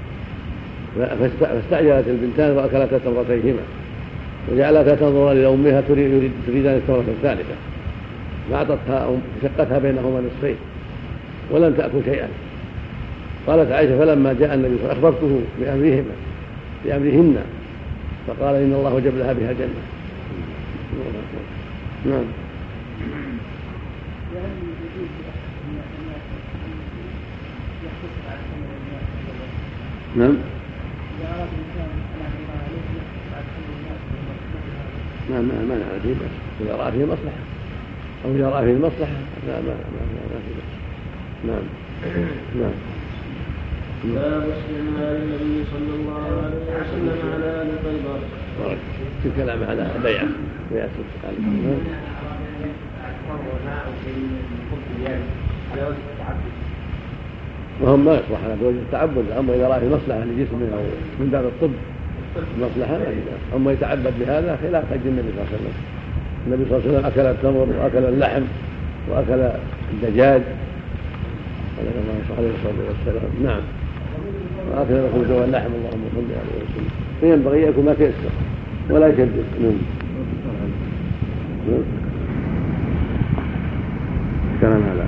فاستعجلت البنتان وأكلتا تمرتيهما وجعلتها تنظر إلى أمها تريد تريدان التمرة الثالثة فأعطتها شقتها بينهما نصفين ولم تأكل شيئا. قالت عائشة فلما جاء النبي صلى الله عليه وسلم أخبرته بأمرهما بأمرهن فقال إن الله وجب لها بها جنة. نعم نعم. ما ما ما نعرف فيه بس إذا رأى فيه مصلحة أو إذا رأى فيه مصلحة لا ما ما ما فيه بس. نعم. نعم. باب استعمال النبي صلى الله عليه وسلم على آل خيبر. في الكلام على بيعة بيعة آل خيبر. وهم ما يصلح على وجه التعبد، أما إذا رأى في مصلحة لجسمه أو من باب الطب مصلحة ما فيه، أما يتعبد بهذا خلاف حج النبي صلى الله عليه وسلم. النبي صلى الله عليه وسلم أكل التمر وأكل اللحم وأكل الدجاج عليه الصلاة والسلام. نعم. وأكل الخبز واللحم اللهم صل عليه وسلم. فينبغي يكون ما تيسر ولا يشدد. نعم. كلام على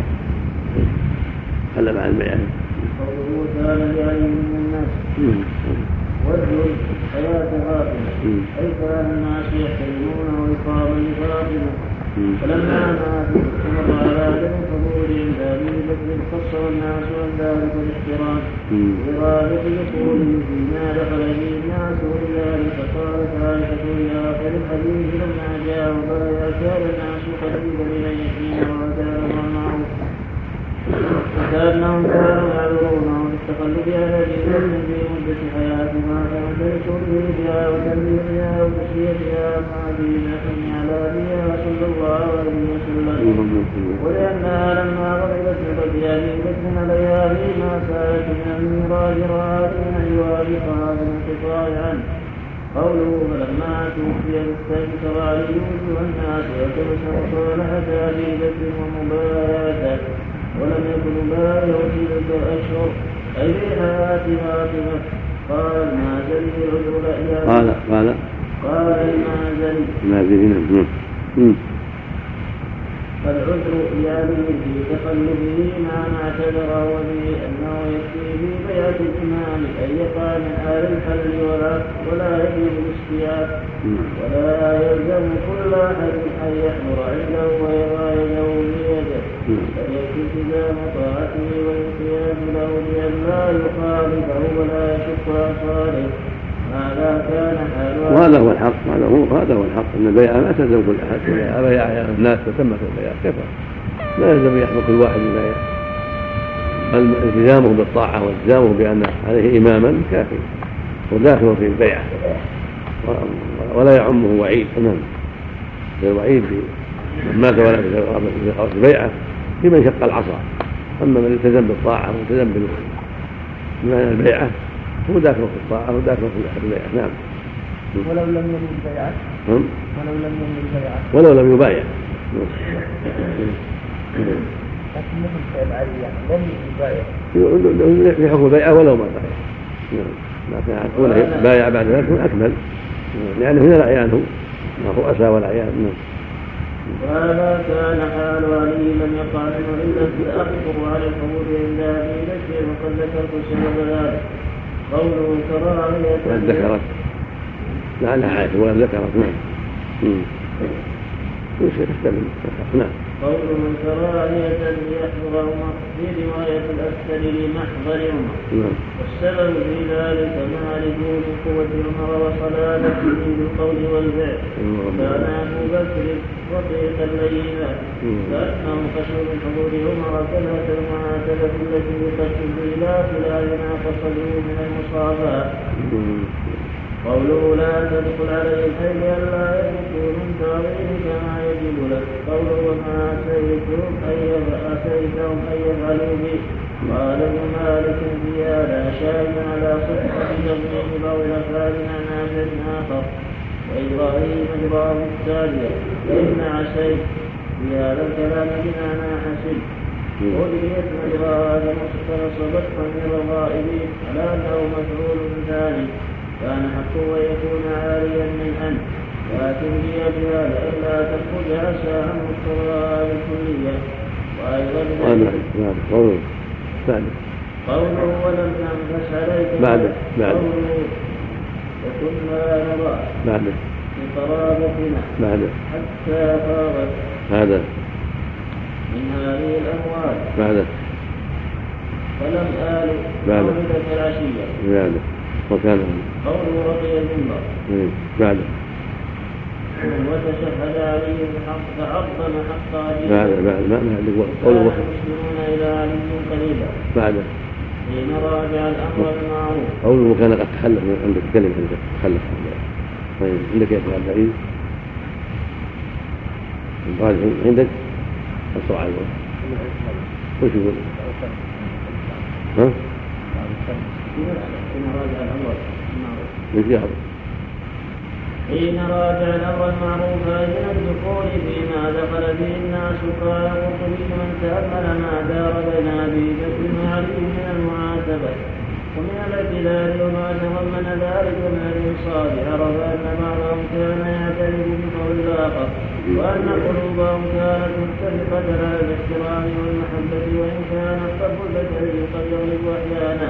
هل مع البيان قوله تعالى لعلم من الناس والرجل حياة فاطمة أي كان الناس يحترمونه إقاما لفاطمة، فلما مات استمر على عدم القبول عند أبي بكر قصر الناس عن ذلك الاحترام بغالب دخوله فيما دخل به الناس ولذلك قالت عائشة إلى آخر الحديث لما جاء وبايع كان الناس قريبا إليه فيما وكان معه وكأنهم كانوا يعذرونه بالتخلف على جبل في مدة حياتها فمثلت به بها وتنبيهها وتسليتها مع دينة على بها صلى الله عليه وسلم، ولأنها لما غضبت بقي أبي بكر عليها فيما سالت من الميراث رأت من أجوابها بالانقطاع عنه. قوله فلما توفي مستنكر علي والناس وتبسم صالحة أبي بكر ومبايعته ولم يكن بايع تلك الأشهر أي في حياة فاطمة. قال ما زلت العذر قال قال قال ما زلت ما زلت فالعذر يعني في تخلفه ما ما اعتذر وبه أنه يكفي في بيعة الإمام أن يقع من آل الحل ولا ولا يجب الاستياء ولا يلزم كل أحد أن يحضر عنده ويرى يده بيده، بل يكفي التزام طاعته والانقياد له بأن لا يخالفه ولا يشق أصاره. هذا كان حال وهذا هو الحق. هذا هو هذا هو الحق ان البيعه لا تلزم كل احد، اذا بيع الناس فتمت البيعه كفى، لا يلزم يحمل كل واحد البيع، بل التزامه بالطاعه والتزامه بان عليه اماما كافي وداخل في البيعه ولا يعمه وعيد. تمام الوعيد من مات ولا في البيعه لمن شق العصا، اما من التزم بالطاعه والتزم بمعنى البيعه هو داخل في الطاعة وداخل في البيعة. نعم. ولو لم يمن البيعة ولو لم يمن البيعة ولو لم يبايع لكن مثل سيد علي لم يبايع في حكم البيعة ولو ما بايع. نعم. لكن يكون بايع بعد ذلك أكمل لأنه هنا الأعيان هو رؤساء والأعيان. نعم. وهذا كان حال علي لم يقع منه إلا التأخر على الحضور عند أبي بكر وقد ذكرت سبب ذلك. قوله كراهية وقد ذكرت لعلها عائشة وقد ذكرت. نعم. نعم. قوله كراهية ليحضر عمر في رواية الأكثر لمحضر عمر. نعم. والسبب في ذلك معرفة قوة عمر وصلابته بالقول والفعل. كان أبو بكر رقيقا لينا كأنه خشوا من حضور عمر كانت المعاتبة التي تكتب إلى خلاف ما قصدوا من المصابات. قوله لا تدخل عليهم أي ألا يدخلوا من تعظيم كما يجب لك. قوله وما أتيتهم أي أتيتهم أن يفعلوا به. قال ابن مالك في هذا شاهد على صحة تضمين بعض الأفعال عن أمر آخر وإبراهيم إجرام التالية فإن عسيت في هذا الكلام بمعنى حسن وليت مجرى هذا فنصبتها من الغائبين على أنه مفعول ثاني كان حقه ويكون عاليا من أن لكن بيدها لئلا تخرج عسى عن مقتضاها بالكلية. وأيضا قوله ولم تنفس عليك بعد بعد وكنا نضع بعد بقرابتنا بعد حتى فاضت. هذا من هذه الأموال بعده فلم آل مولدة العشية بعده وكان قوله رقي المنبر بعده وتشهد عليه الحق فعظم حق أبيه بعده بعد ما ما قوله المسلمون إلى علي قليلا بعده حين راجع الأمر المعروف قوله كان قد تخلف عندك كلمة عندك تخلف طيب عندك يا أخي عبد العزيز عندك السرعة وش يقول؟ ها؟ حين راجع الأمر المعروف حين راجع الأمر المعروف أذن الدخول فيما دخل فيه الناس. قال القرطبي من تأمل ما دار بين أبي بكر وعلي من المعاتبة ومن الاعتذار وما تضمن ذلك من الإنصاف عرف أن بعضهم كان يعترف بقول الآخر وأن قلوبهم كانت متفقة على الاحترام والمحبة وإن كان الطرف البشري قد يغلب أحيانا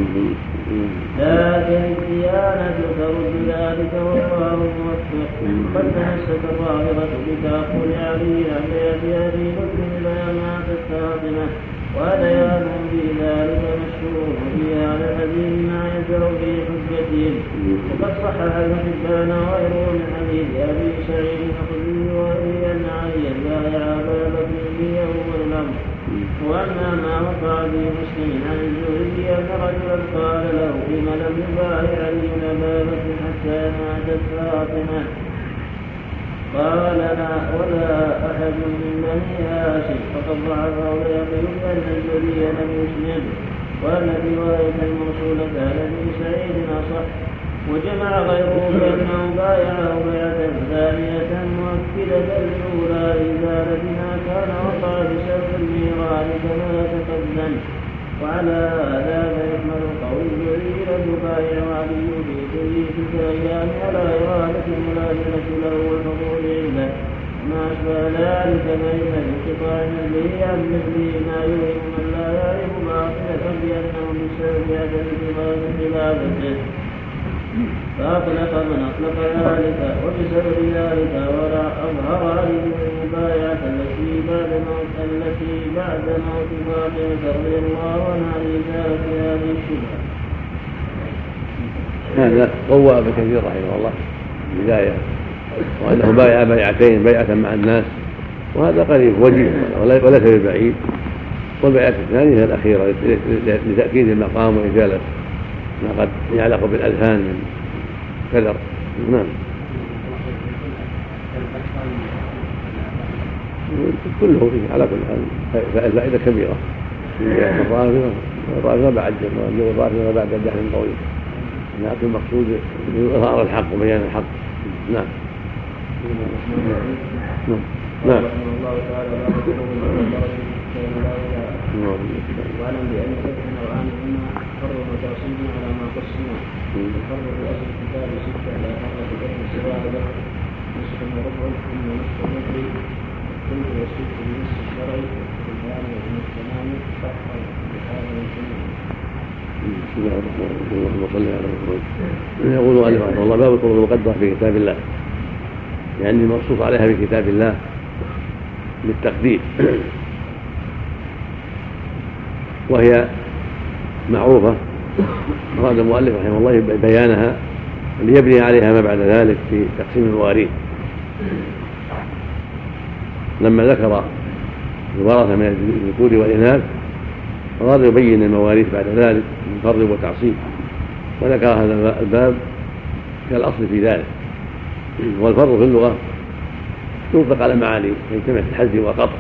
لكن الديانة ترد ذلك والله موفق. قد تمسك الرافضة بتأخر علي عن بيت أبي بكر بيانات الفاطمة وديان في ذلك مشهور في هذا الحديث ما يدعو في حجتهم. وقد صحح ابن حبان وغيره من حديث أبي سعيد الخدري وأبي أن عليا بايع أبا بكر في يوم الأمر. وأما ما وقع في مسلم عن الزهري أن رجلا قال له لم لم يبايع علي أبا بكر حتى ماتت فاطمة قال لا ولا أحد من بني هاشم فقد ضعفه ويقول أن الزهري لم يسند وأن الرواية الموصولة على ابن سعيد أصح. وجمع غيره بأنه بايعه بيعة ثانية مؤكدة الأولى إزالة ما كان وقع بسبب الميراث كما تقدم. وعلى هذا فيحمل قول الزهري لم يبايع علي في كل تلك الأيام ولا إرادة الملازمة له والحضور عنده ما أشبه ذلك فإن الانقطاع به عن مثله ما يوهم من لا يعرف باطنة بأنه بسبب عدم اتخاذ خلافته فأطلق من أطلق ذلك وبسبب ذلك ولا أظهر عليه المبايعة التي بعد موت التي بعد موت فاطمة رضي الله عنها لإزالة هذه الشبهة. هذا قوى ابن كثير رحمه الله بداية وأنه بايع بيعتين بيعة مع الناس وهذا قريب وجيه وليس ببعيد. والبيعة الثانية هي الأخيرة لتأكيد المقام وإزالة ما قد يعلق بالأذهان من كدر. نعم كله فيه على كل حال فائدة كبيرة الرافضة الرافضة بعد الرافضة بعد دهر طويل لكن المقصود إظهار الحق وبيان الحق. نعم نعم واعلم بان فتح نوعان منها فرض وتعصيب على ما قسمه. الفرض في اصل الكتاب سته لا فرق بين السواء نصف وربع ثم نصف المثل كل يصف بنصف الشرعي والبيان وابن التمام صحا بهذا الجميع. بسم الله الرحمن الرحيم اللهم صل على محمد. يقول مؤلف رحمه الله باب الفروض المقدرة في كتاب الله يعني المنصوص عليها في كتاب الله بالتقدير وهي معروفة. أراد المؤلف رحمه الله بيانها ليبني عليها ما بعد ذلك في تقسيم المواريث. لما ذكر الورثة من الذكور والإناث أراد يبين المواريث بعد ذلك من فرض وتعصيب وذكر هذا الباب كالأصل في ذلك. والفرض في اللغة يطلق على معاني يجتمع في الحز والقطع.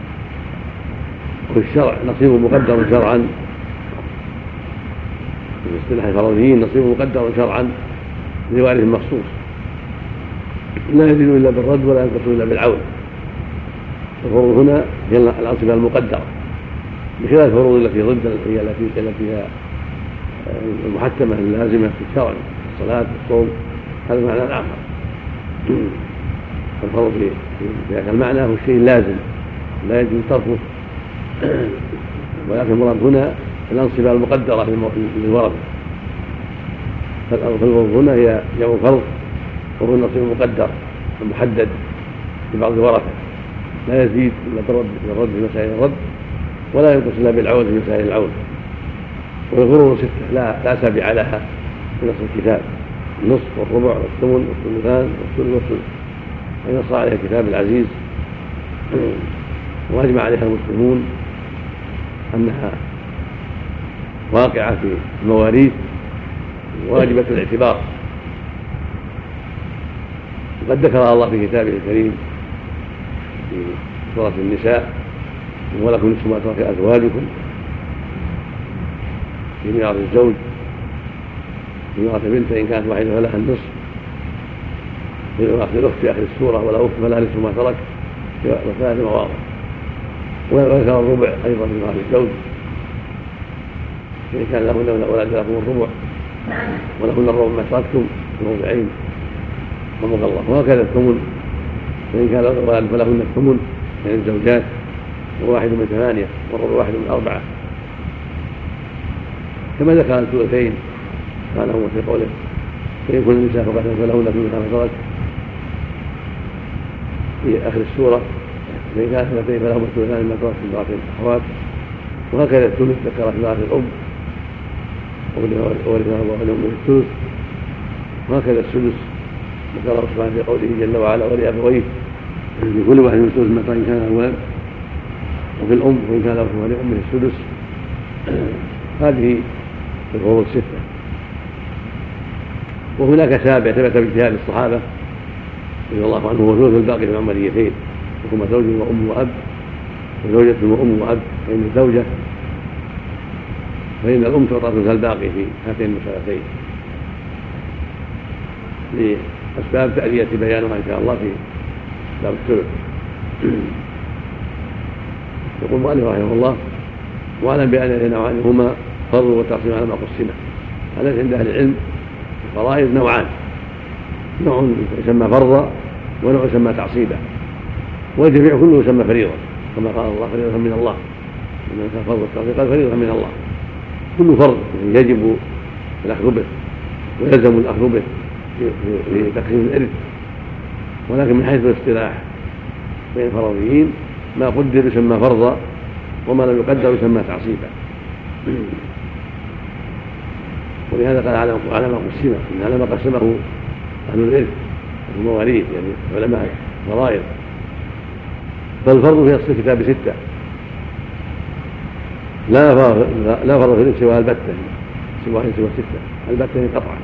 وفي الشرع نصيب مقدر شرعا في اصطلاح الفرضيين نصيب مقدر شرعا لوارث مخصوص لا يزيد الا بالرد ولا ينقص الا بالعون. الفروض هنا هي الانصبه المقدره بخلاف الفروض التي ضد هي التي التي هي المحتمه اللازمه في الشرع الصلاه والصوم هذا معنى اخر. الفرض في هذا المعنى هو الشيء اللازم لا يجوز تركه ولكن المراد هنا الأنصبة المقدرة للورثة. فالفروض هنا هي جمع فرض وهو النصيب المقدر المحدد لبعض الورثة لا يزيد إلا بالرد في مسائل الرد، ولا ينقص إلا بالعون في مسائل العون. والفروض ستة لا لا سابع لها في نص الكتاب: النصف والربع والثمن والثلثان والثلث والثلث، فنص عليها الكتاب العزيز واجمع عليها المسلمون أنها واقعة في المواريث واجبة الاعتبار. وقد ذكرها الله في كتابه الكريم في سورة النساء: ولكم نصف ما ترك أزواجكم في ميراث الزوج في ميراث بنت إن كانت واحدة فلها النصف، في ميراث الأخت في آخر السورة: ولا أخت فلها نصف ما ترك في ثلاث مواضع. وذكر الربع أيضا في ميراث الزوج: إن كان لهن أولاد لكم الربع ولهن الربع ما تركتم موضعين رحمك الله. وهكذا الثمن: فإن كان أولاد فلهن الثمن من الزوجات، وواحد من ثمانية والربع واحد من أربعة. كما ذكر الثلثين قال هو في قوله: فإن كن النساء فقد فلهن ثلث ما ترك في آخر السورة: فإن كانت اثنتين فلهما الثلثان مما ترك في ميراث الأخوات. وهكذا الثلث ذكر في ميراث الأم وورثها أبوها لأمه الثلث. وهكذا السدس ذكره سبحانه في قوله جل وعلا: ولأبويه لكل واحد من الثلث ما ترك إن كان أولاد. وفي الأم وإن كان أبوها لأمه السدس. هذه الفروض الستة. وهناك سابع ثبت باجتهاد الصحابة رضي الله عنهم: وثلث الباقي في العمليتين، وهما زوج وأم وأب، وزوجة وأم وأب. فإن الزوجة فإن الأم تعطى ثلث الباقي في هاتين المسألتين لأسباب تأتي بيانها إن شاء الله في باب الثلث. يقول المؤلف رحمه الله: واعلم بأن نوعان هما فرض وتقسيم على ما قسمه. هذا عند أهل العلم الفرائض نوعان: نوع يسمى فرضا ونوع يسمى تعصيبا، والجميع كله يسمى فريضة، كما قال الله: فريضة من الله. ومن كان فرض التعصيب قال فريضة من الله. كل فرض يجب الأخذ به ويلزم الأخذ به في تقسيم الإرث، ولكن من حيث الاصطلاح بين الفرضيين ما قدر يسمى فرضا، وما لم يقدر يسمى تعصيبا. ولهذا قال على ما قسمه، إن على ما قسمه أهل الإرث المواريث يعني علماء الفرائض. فالفرض في أصل الكتاب ستة: لا فرض لا فرض في الإرث سوى البتة، سوى سوى ستة البتة قطعا.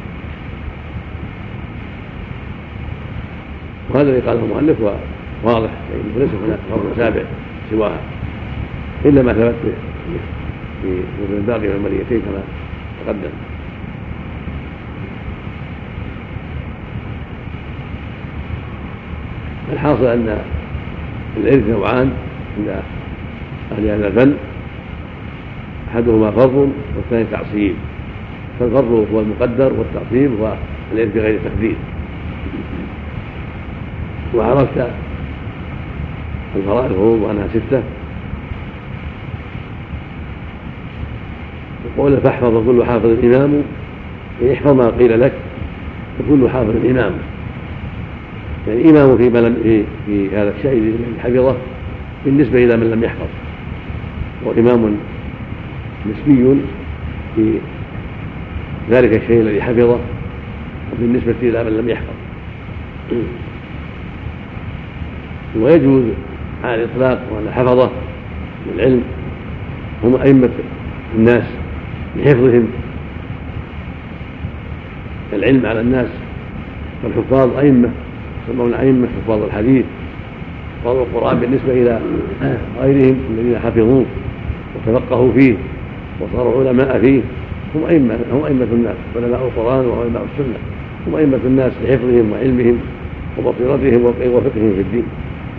وهذا اللي قاله المؤلف واضح، لأنه ليس هناك فرض سابع سواها إلا ما ثبت في ثلث الباقي من المريتين كما تقدم. الحاصل أن الإرث نوعان عند أهل هذا الفن: أحدهما فرض والثاني تعصيب. فالفرض هو المقدر والتعصيب هو الإرث بغير تقدير. وعرفت الفرائض وأنها ستة. وقول فاحفظ كل حافظ إمام، يحفظ ما قيل لك، فكل حافظ إمام، يعني إمام في, في, في هذا الشيء الذي حفظه بالنسبة إلى من لم يحفظ، وإمام نسبي في ذلك الشيء الذي حفظه بالنسبة إلى من لم يحفظ. ويجوز على الإطلاق وأن حفظه للعلم هم أئمة الناس لحفظهم العلم على الناس، فالحفاظ أئمة يسمون أئمة حفاظ الحديث، حفاظ القرآن بالنسبة إلى غيرهم الذين حفظوه وتفقهوا فيه وصاروا علماء فيه، هم أئمة هم أئمة الناس، علماء القرآن وعلماء السنة هم أئمة الناس لحفظهم وعلمهم وبصيرتهم وفقههم في الدين.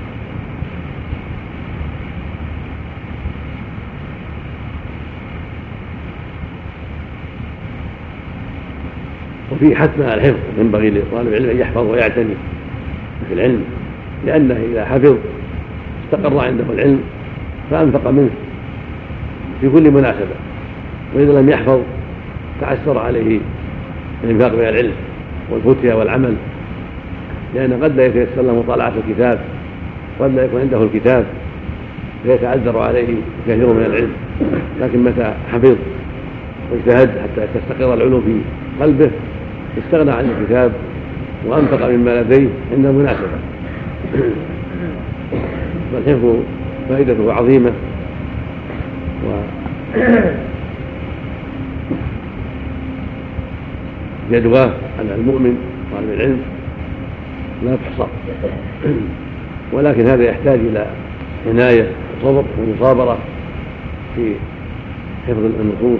وفي حتم على الحفظ ينبغي لطالب العلم أن يحفظ ويعتني في العلم، لأنه إذا حفظ استقر عنده العلم فأنفق منه في كل مناسبة، وإذا لم يحفظ تعسر عليه الإنفاق من العلم والفتيا والعمل، لأن قد لا يتيسر له مطالعة الكتاب قد لا يكون عنده الكتاب فيتعذر عليه كثير من العلم، لكن متى حفظ واجتهد حتى تستقر العلوم في قلبه استغنى عن الكتاب وأنفق مما لديه عند المناسبة. والحفظ فائدته عظيمة، وجدواه على المؤمن طالب العلم لا تحصى، ولكن هذا يحتاج إلى عناية وصبر ومصابرة في حفظ النصوص،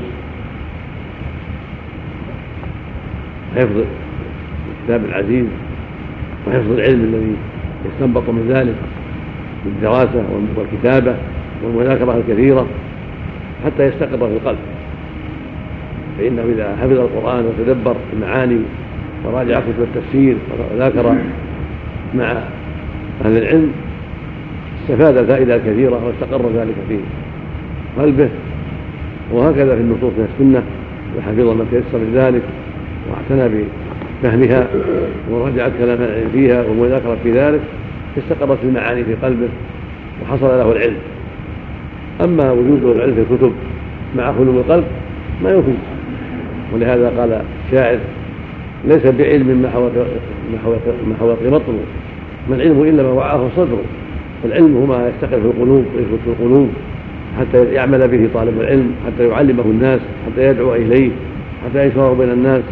حفظ الكتاب العزيز، وحفظ العلم الذي يستنبط من ذلك بالدراسة والكتابة والمذاكرة الكثيرة حتى يستقر في القلب. فإنه إذا حفظ القرآن وتدبر المعاني وراجع كتب التفسير وذاكر مع أهل العلم استفاد الفائدة الكثيرة واستقر ذلك في قلبه. وهكذا في النصوص من السنة وحفظ ما تيسر من ذلك واعتنى بفهمها وراجع كلام العلم فيها ومذاكرة في ذلك استقرت المعاني في قلبه وحصل له العلم. أما وجود العلم في الكتب مع خلو القلب ما يفيد، ولهذا قال الشاعر: ليس بعلم ما حوى مطلوب، ما العلم إلا ما وعاه الصدر. فالعلم هو ما يستقر في القلوب ويثبت في القلوب حتى يعمل به طالب العلم، حتى يعلمه الناس، حتى يدعو إليه، حتى يشهر بين الناس.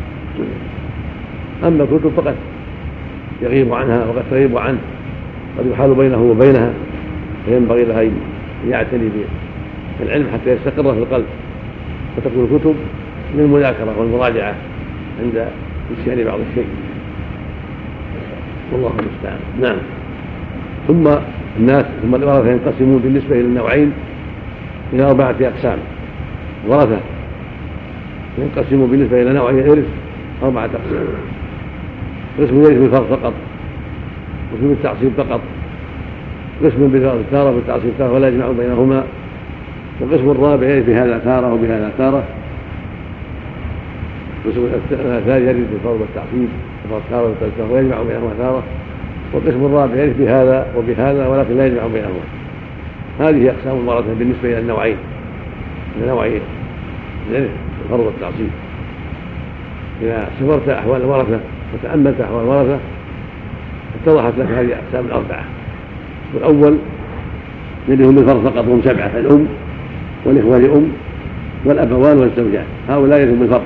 أما الكتب فقط يغيب عنها وقد تغيب عنه، قد يحال بينه وبينها، فينبغي له أن يعتني بالعلم حتى يستقر في القلب، وتكون الكتب للمذاكرة والمراجعة عند نسيان بعض الشيء، والله المستعان. نعم. ثم الناس ثم الورثة ينقسمون بالنسبة إلى النوعين إلى أربعة أقسام. ورثة ينقسموا بالنسبة إلى نوع الإرث أربعة أقسام: قسم يرث بالفرض فقط، قسم بالتعصيب فقط، قسم بالفرض تارة بالتعصيب تارة ولا يجمع بينهما، والقسم الرابع يرث بهذا تارة وبهذا تارة، القسم الثالث يرث بالفرض والتعصيب الفرض تارة والتعصيب تارة ويجمع بينهما تارة، والقسم الرابع يرث بهذا وبهذا ولكن لا يجمع بينهما. هذه أقسام الورثة بالنسبة إلى النوعين، إلى نوعين الإرث بالفرض والتعصيب. إذا سفرت أحوال الورثة وتأملت أحوال الورثة اتضحت لك هذه الأقسام الأربعة. والأول يرثهم بالفرض فقط وهم سبعة: الأم والإخوة لأم والأبوان والزوجان، هؤلاء يرثهم بالفرض.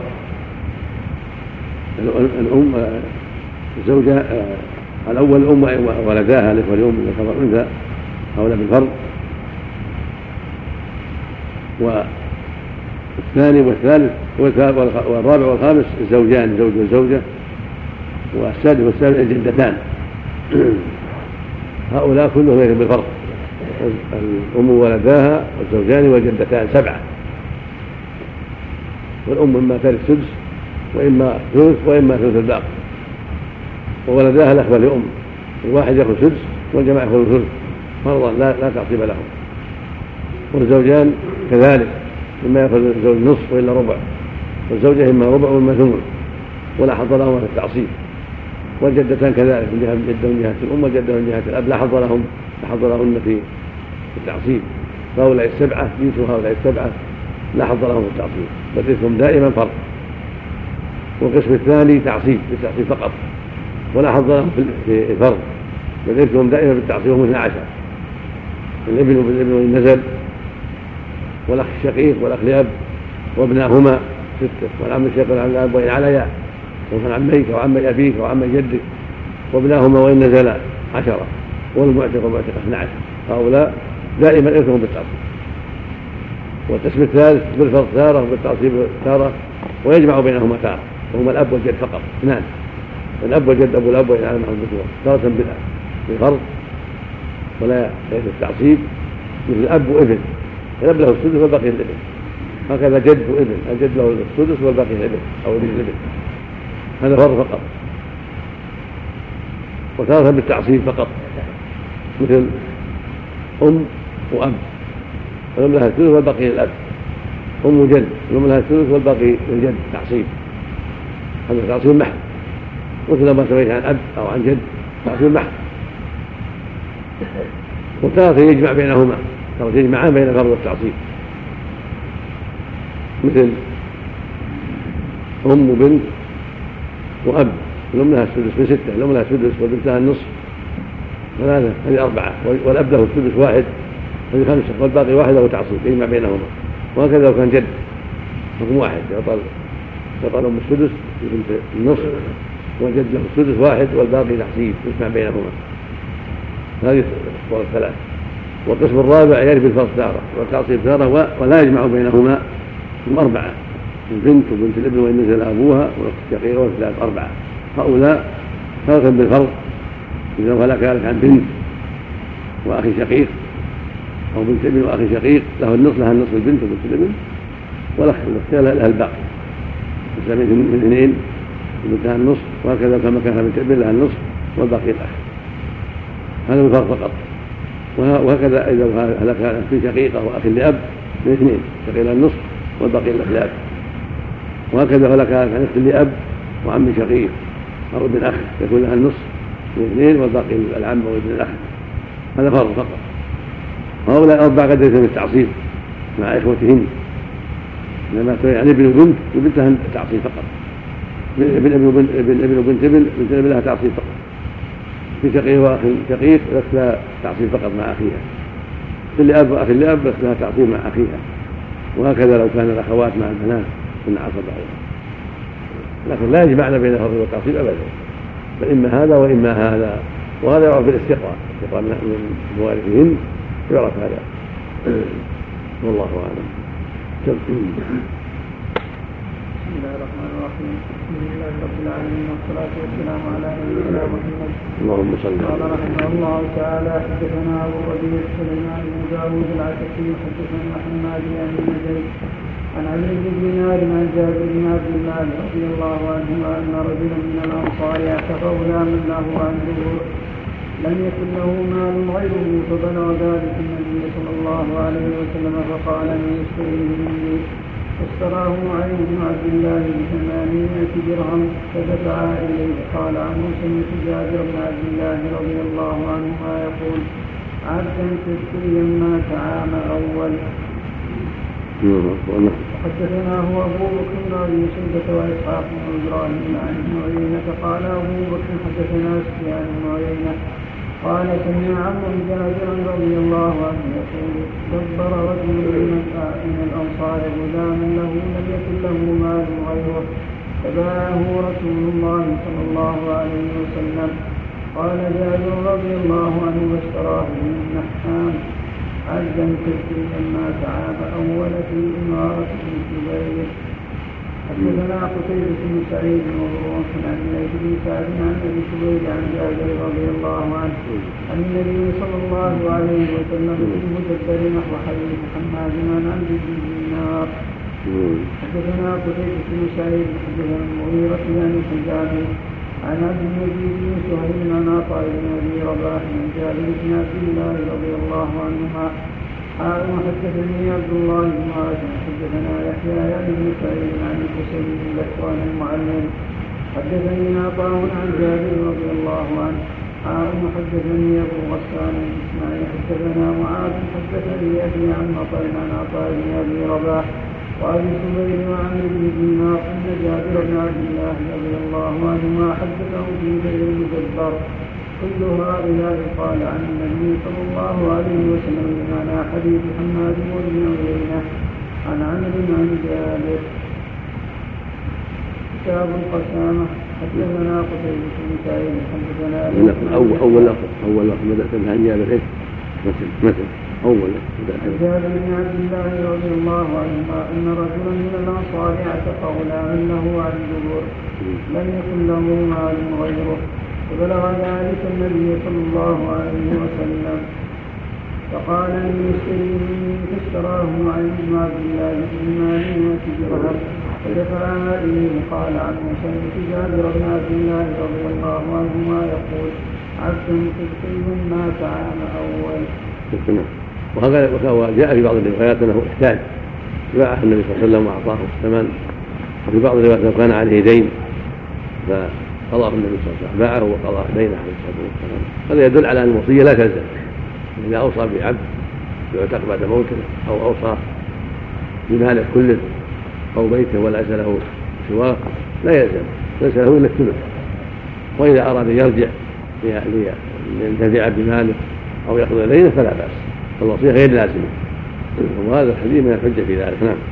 الأم الزوجة الأول الأم ولداها الإخوة لأم ذكر وأنثى هؤلاء بالفرض، والثاني والثالث والرابع والخامس الزوجان الزوج والزوجة، والسادس والسابع الجدتان، هؤلاء كلهم يرثون بالفرض: الأم ولداها والزوجان والجدتان سبعة. والأم إما ترث سدس وإما ثلث وإما ثلث الباقي، وولداها الأخوة لأم الواحد يأخذ سدس والجماعة يأخذ ثلث فرضا لا, لا تعصيب لهم. والزوجان كذلك إما يأخذ الزوج نصف وإلا ربع، والزوجة إما ربع وإما ثمن ولا حظ لهم في التعصيب. والجدتان كذلك من جهة الجدة من جهة الأم والجدة من جهة الأب لا حظ لهم لا حظ لهن في التعصيب. فهؤلاء السبعة جنس هؤلاء السبعة لا حظ لهم في التعصيب، بل إثمهم دائما فرض. والقسم الثاني تعصيب بالتعصيب فقط ولا حظ لهم في الفرض، بل إثمهم دائما بالتعصيب وهم اثنا عشر: الابن بالابن وإن نزل، والأخ الشقيق والأخ لأب وابناهما ستة، والعم الشقيق والعم الأب وإن عليا، ومن عميك وعمي أبيك وعمي جدك وابناهما وإن نزلا عشرة، والمعتق والمعتق اثنا عشر. هؤلاء دائما إثمهم بالتعصيب. والقسم الثالث بالفرض تارة وبالتعصيب تارة ويجمع بينهما تارة، وهما الأب والجد فقط اثنان: الأب والجد أبو الأب وإن علم الذكور، تارة بالفرض ولا يجوز التعصيب، مثل الأب وابن، الأب له السدس والباقي الابن، هكذا جد وابن، الجد له السدس والباقي الابن أو ابن الابن، هذا فرض فقط. وتارة بالتعصيب فقط، مثل أم وأب، الأم لها الثلث والباقي للأب، أم وجد، الأم لها الثلث والباقي للجد تعصيب، هذا تعصيب محض، مثل ما سميت عن أب أو عن جد تعصيب محض. وتارة يجمع بينهما، تارة يجمعان بين الفرض والتعصيب، مثل أم وبنت وأب، الأم لها السدس من ستة، الأم لها السدس والبنت لها النصف ثلاثة، هذه أربعة، والأب له السدس واحد، هذه خمسة، والباقي واحد له تعصيب يجمع بينهما. وهكذا لو كان جد حكم واحد، يعطى يعطى الأم السدس والبنت النصف، والجد له السدس واحد والباقي تعصيب يجمع بينهما. هذه الصور الثلاث. والقسم الرابع يرث بالفرض تارة والتعصيب تارة ولا يجمع بينهما، هم أربعة، البنت وبنت الابن وإن نزل أبوها والشقيقة والثلاث أربعة. هؤلاء فرق بالفرض إذا هلك ذلك عن بنت وأخي شقيق أو بنت ابن وأخي شقيق له النصف، لها النصف البنت وبنت الابن، والأخ لها الباقي، من اثنين البنت لها النصف، وهكذا كما كان بنت ابن لها النصف والباقي الأخ. هذا بالفرض فقط. وهكذا إذا هلك في شقيقة وأخ لأب من اثنين، شقيق لها النصف والباقي الأخ لأب. وهكذا هلك عن أخت لأب وعم شقيق أو ابن أخ يكون لها النصف من اثنين والباقي العم أو ابن الأخ. هذا فرض فقط. هؤلاء أربع قد يتم التعصيب مع إخوتهن، إنما يعني ابن وبنت وبنت لها تعصيب فقط، ابن ابن وبنت ابن وبنت ابن بنت ابن لها تعصيب فقط. في شقيق وأخ شقيق لها تعصيب فقط مع أخيها، في الأب وأخ الأب لها تعصيب مع أخيها. وهكذا لو كان الأخوات مع البنات من عصبة، لكن لا يجمعن بين الفرض والتعصيب أبدا، بل إما هذا وإما هذا. وهذا يعرف بالاستقراء، استقراء من موارثهن يعرف هذا، والله أعلم. بسم الله الرحمن الرحيم، الحمد لله رب العالمين، والصلاة والسلام على نبينا محمد. اللهم صل على قال رحمه الله تعالى: حدثنا أبو الربيع سليمان بن داوود العتكي حدثنا حماد بن زيد عن علي بن دينار عن جابر بن عبد الله رضي الله عنهما أن رجلا من الأنصار اعتق غلاما له عن ظهور لم يكن له مال غيره، فبلغ ذلك النبي صلى الله عليه وسلم فقال: من يشتريه مني؟ فاشتراه معين بن عبد الله بثمانمائة درهم فدفع إليه. قال عنه: سمعت جابر بن عبد الله رضي الله عنهما يقول: عبدا تشتري مات عام أول. حدثنا هو أبو بكر بن أبي شيبة وإسحاق بن إبراهيم عن ابن عيينة قال أبو بكر حدثنا سفيان بن عيينة قال: سمع عمرو بن جابر رضي الله عنه يقول: دبر رجل من الأنصار غلاما له لم يكن له مال غيره، فباعه رسول الله صلى الله عليه وسلم. قال جابر رضي الله عنه: واشتراه من النحام عبدا تشتري مات عام أول في إمارة بن الزبير. حدثنا قتيبة بن سعيد ومروان عن الليث بن سعد عن ابي سويد عن جابر رضي الله عنه عن النبي صلى الله عليه وسلم في المدبر نحو حديث حماد عن عبد بن دينار. حدثنا قتيبة بن سعيد حدثنا المغيرة عن الحجاج عن عبد المجيد بن سهيل عن عطاء بن ابي رباح عن جابر بن عبد الله رضي الله عنهما. قال: حدثني عبد الله بن عاصم حدثنا يحيى يعني بن سعيد عن الحسين بن بكران المعلم حدثني عطاء عن جابر رضي الله عنه. قال: حدثني ابو غسان اسماعيل حدثنا معاذ حدثني ابي عن عطاء عن عطاء بن ابي رباح وابي سبيل وعن ابن دينار ان جابر بن عبد الله رضي الله عنهما حدثه في بئر المدبر. كل هؤلاء قال عن النبي صلى الله عليه وسلم بمعنى حديث حماد وابن عيينة عن عمرو عن جابر. كتاب القسامة. حدثنا قتيبة بن سعيد حدثنا أول أول لفظ أول لفظ بدأت عن جابر إيش؟ مثل مثل أول عن جابر بن عبد الله رضي الله عنهما أن رجلا من الأنصار اعتق غلاما له عن دبر لم يكن له مال غيره، فبلغ ذلك النبي صلى الله عليه وسلم فقال: إن يشتري مني؟ فاشتراه عن ابن عبد الله بثمانمائة درهم فدفعها إليه. قال عنه: سمعت جابر بن عبد الله رضي الله عنهما يقول: عبد تشتري مات عام أول. وهذا جاء في بعض الروايات أنه احتاج باعه النبي صلى الله عليه وسلم وأعطاه الثمن، وفي بعض الروايات لو كان عليه دين فقضاه النبي صلى الله عليه وسلم، باعه وقضى دينه عليه الصلاة والسلام. هذا يدل على أن الوصية لا تلزم إذا أوصى بعبد يعتق بعد موته أو أوصى بماله كله أو بيته وليس له سواه لا يلزم، ليس له إلا الثلث. وإذا أراد أن يرجع لينتفع بماله أو يأخذ إليه فلا بأس، فالوصية غير لازمة، وهذا الحديث من الحجة في ذلك. نعم.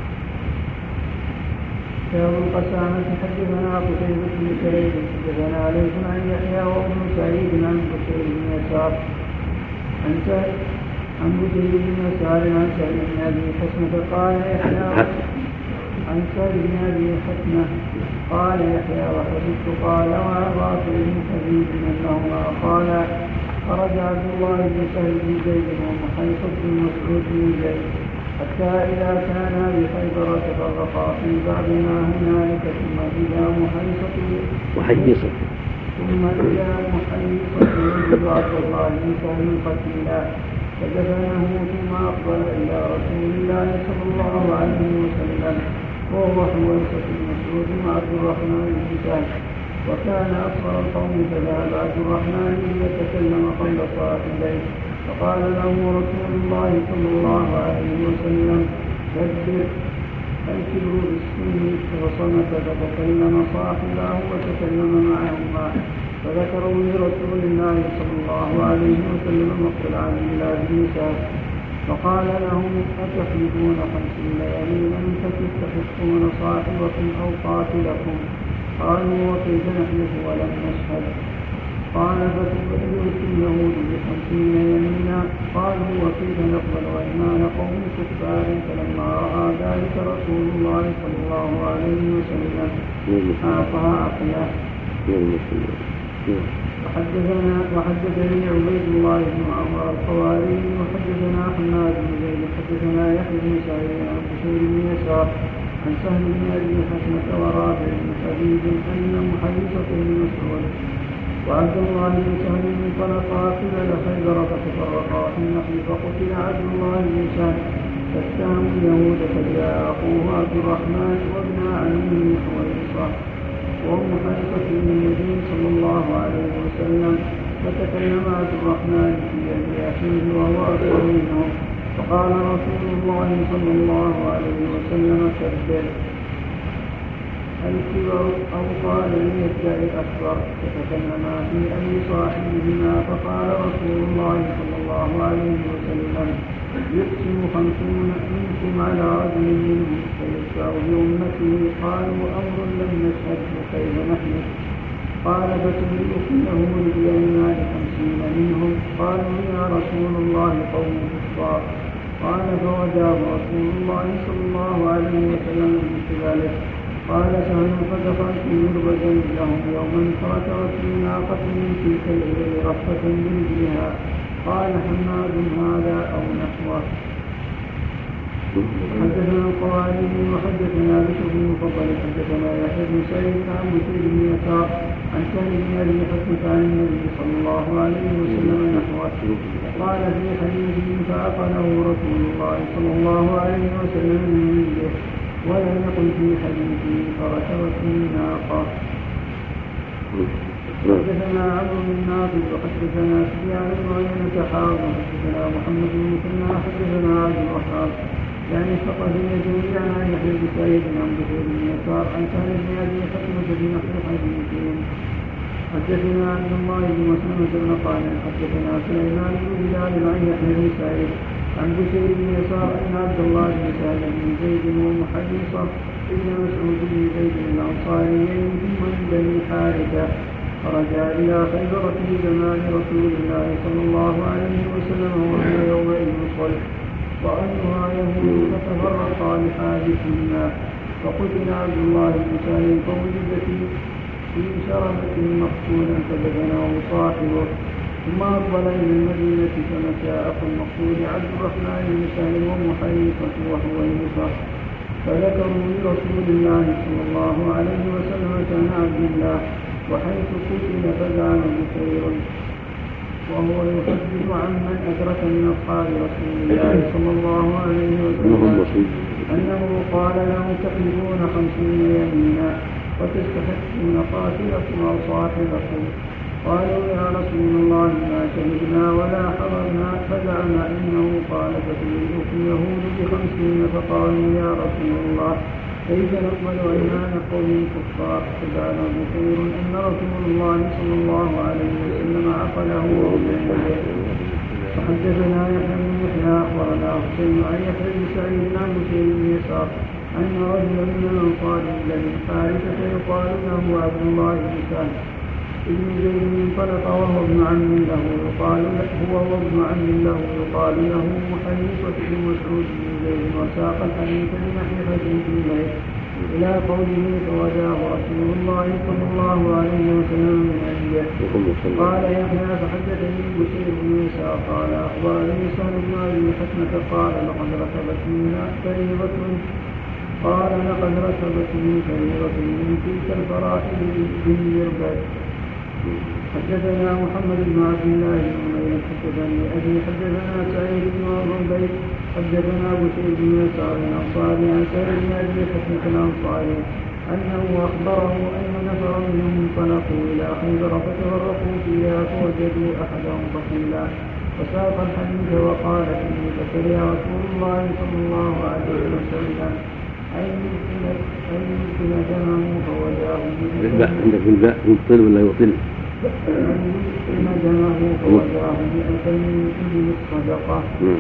باب القسامة. حدثنا قتيبة بن سعيد حدثنا عليك عن يحيى وابن سعيد عن بشير بن يسار عن سعيد عن بشير بن يسار عن سعيد بن أبي حسنة قال يحيى عن سعيد بن أبي حسنة قال يحيى وحسبت قال وعباس بن حبيب أنهما قال خرج عبد الله بن سهل بن زيد ومحيص بن مسعود بن زيد حتى إذا كانا بخيبر تفرقا في بعض ما هنالك ثم إذا محيصة محيصة ثم إذا محيصة يجب عبد الله بن سهل قتيلا فدفنه ثم أقبل إلى رسول الله صلى الله عليه وسلم وهو حويصة مسعود وعبد الرحمن بن سهل وكان أصغر القوم فذهب عبد الرحمن ليتكلم قبل صاحبيه فقال له رسول الله صلى الله عليه وسلم كبر الكبر بالسن فصمت فتكلم صاحبه وتكلم معهما فذكروا لرسول الله صلى الله عليه وسلم مقتل عبد الله بن سهل فقال لهم أتحلفون خمسين يمينا فتستحقون صاحبكم أو قاتلكم؟ قالوا وكيف نحلف ولم نشهد؟ قال فتبدلت اليهود بخمسين يمينا قالوا وكيف نقبل وإيمان قوم كفار؟ فلما رأى ذلك رسول الله صلى الله عليه وسلم أعطى عقله. وحدثنا وحدثني عبيد الله بن عمر الخواري وحدثنا حماد بن زيد حدثنا يحيى بن سعيد عن بشير بن يسار عن سهل بن أبي حسنة ورافع بن حبيب أن محيصة بن مسعود وعبد الله بن سهل انطلقا قبل خيبر فتفرقا في النخل فقتل عبد الله بن سهل فاتهموا اليهود فجاء أخوه عبد الرحمن وابن عمه حويصة وهم محيصة النبي صلى الله عليه وسلم فتكلم عبد الرحمن في يد أخيه وهو أكبر منه فقال رسول الله صلى الله عليه وسلم كبر الكبر أو قال ليدعي الأكبر فتكلما في أبي صاحبهما فقال رسول الله صلى الله عليه وسلم يقسم خمسون منكم على رجل منهم فيشفع بأمته قالوا أمر لم نشهد كيف نحلف؟ قال فتملك اليهود بأيمان خمسين منهم قالوا يا رسول الله قوم كفار قال فوجاب رسول الله صلى الله عليه وسلم من قبله قال سهل فدخلت مربدا لهم يوما فركبت في ناقة من تلك الإبل رفة برجلها قال حماد هذا أو نحوه. حدثنا القواري وحدثنا بشر بن مفضل حدثنا يحيى بن سعيد عن بشير بن يسار عن سهل بن أبي حسنة عن النبي صلى الله عليه وسلم نحوه قال في حديثه فعقله رسول الله صلى الله عليه وسلم من مثله ولم يقل في حديثه فركبت الناقة. حدثنا عمرو بن ناقد وحدثنا سفيان بن عيينة حاضر حدثنا محمد بن مثنى حدثنا عبد الوهاب يعني الثقفي جميعا عن يحيى بن سعيد عن بشير بن يسار عن سهل بن ابي حكمة بنحو حديثهم. حدثنا عبد الله بن مسلمة بن قال حدثنا سليمان بن بلال عن يحيى بن سعيد عن بشير بن يسار ان عبد الله بن سعد بن زيد ومحيصة ابن مسعود بن زيد الانصاريين ثم من بني حارثة فرجع إلى خيبر في زمان رسول الله صلى الله عليه وسلم وهو يومئذ صلح وأنها يهود فتفرقا لحادثهما فقتل عبد الله بن سالم فوجد في شربة مقتولا فدفنه صاحبه ثم أقبل إلى المدينة فمشى أخو المقتول عبد الرحمن بن سالم ومحيصة وحويصة فذكروا لرسول الله صلى الله عليه وسلم كان عبد الله وحيث قتل فزعم بخير وهو يحدث عمن أدرك من أصحاب رسول الله صلى الله عليه وسلم أنه قال له تحلفون خمسين يمينا وتستحقون قاتلكم أو صاحبكم قالوا يا رسول الله ما شهدنا ولا حضرنا فزعم أنه قال فتلقوا اليهود بخمسين فقالوا يا رسول الله كيف نقبل أيمان قوم كفار فقال بخير أن رسول الله صلى الله عليه وسلم عقله وهو يده. وحدثنا يحيى بن يحيى أخبرنا حسين عن يحيى بن سعيد عن بشير بن يسار أن رجلا من الأنصار الذي حارثة يقال له عبد الله بن سهل ابن زيد انطلق وهو ابن عم له يقال له هو ابن عم له يقال له حنيفة بن مسعود بن زيد وساق الحديث بنحيفة في الليل إلى قوله فوجاه رسول الله صلى الله عليه وسلم من أبيه. قال يحيى فحدثني بشير بن يسار قال أخبرني سهل بن أبي حكمة قال لقد ركبتني فريضة قال لقد ركبتني فريضة من تلك الفرائض بالمربد. حدثنا محمد بن عبد الله بن عمير حدثني أبي حدثنا سعيد بن الربيع حدثنا بشير بن يسار الأنصاري عن سعيد بن أبي حكمة الأنصاري أنه أخبره أن نفرا منهم انطلقوا إلى خيبر فتفرقوا فيها فوجدوا أحدهم قتيلا فساق الحديث وقال فيه فكره رسول الله صلى الله عليه وسلم أن يمكن دمه فوجاه عندك الباء يبطل ولا يبطل؟ أن يمكن دمه فوجاه بأن من الصدقة.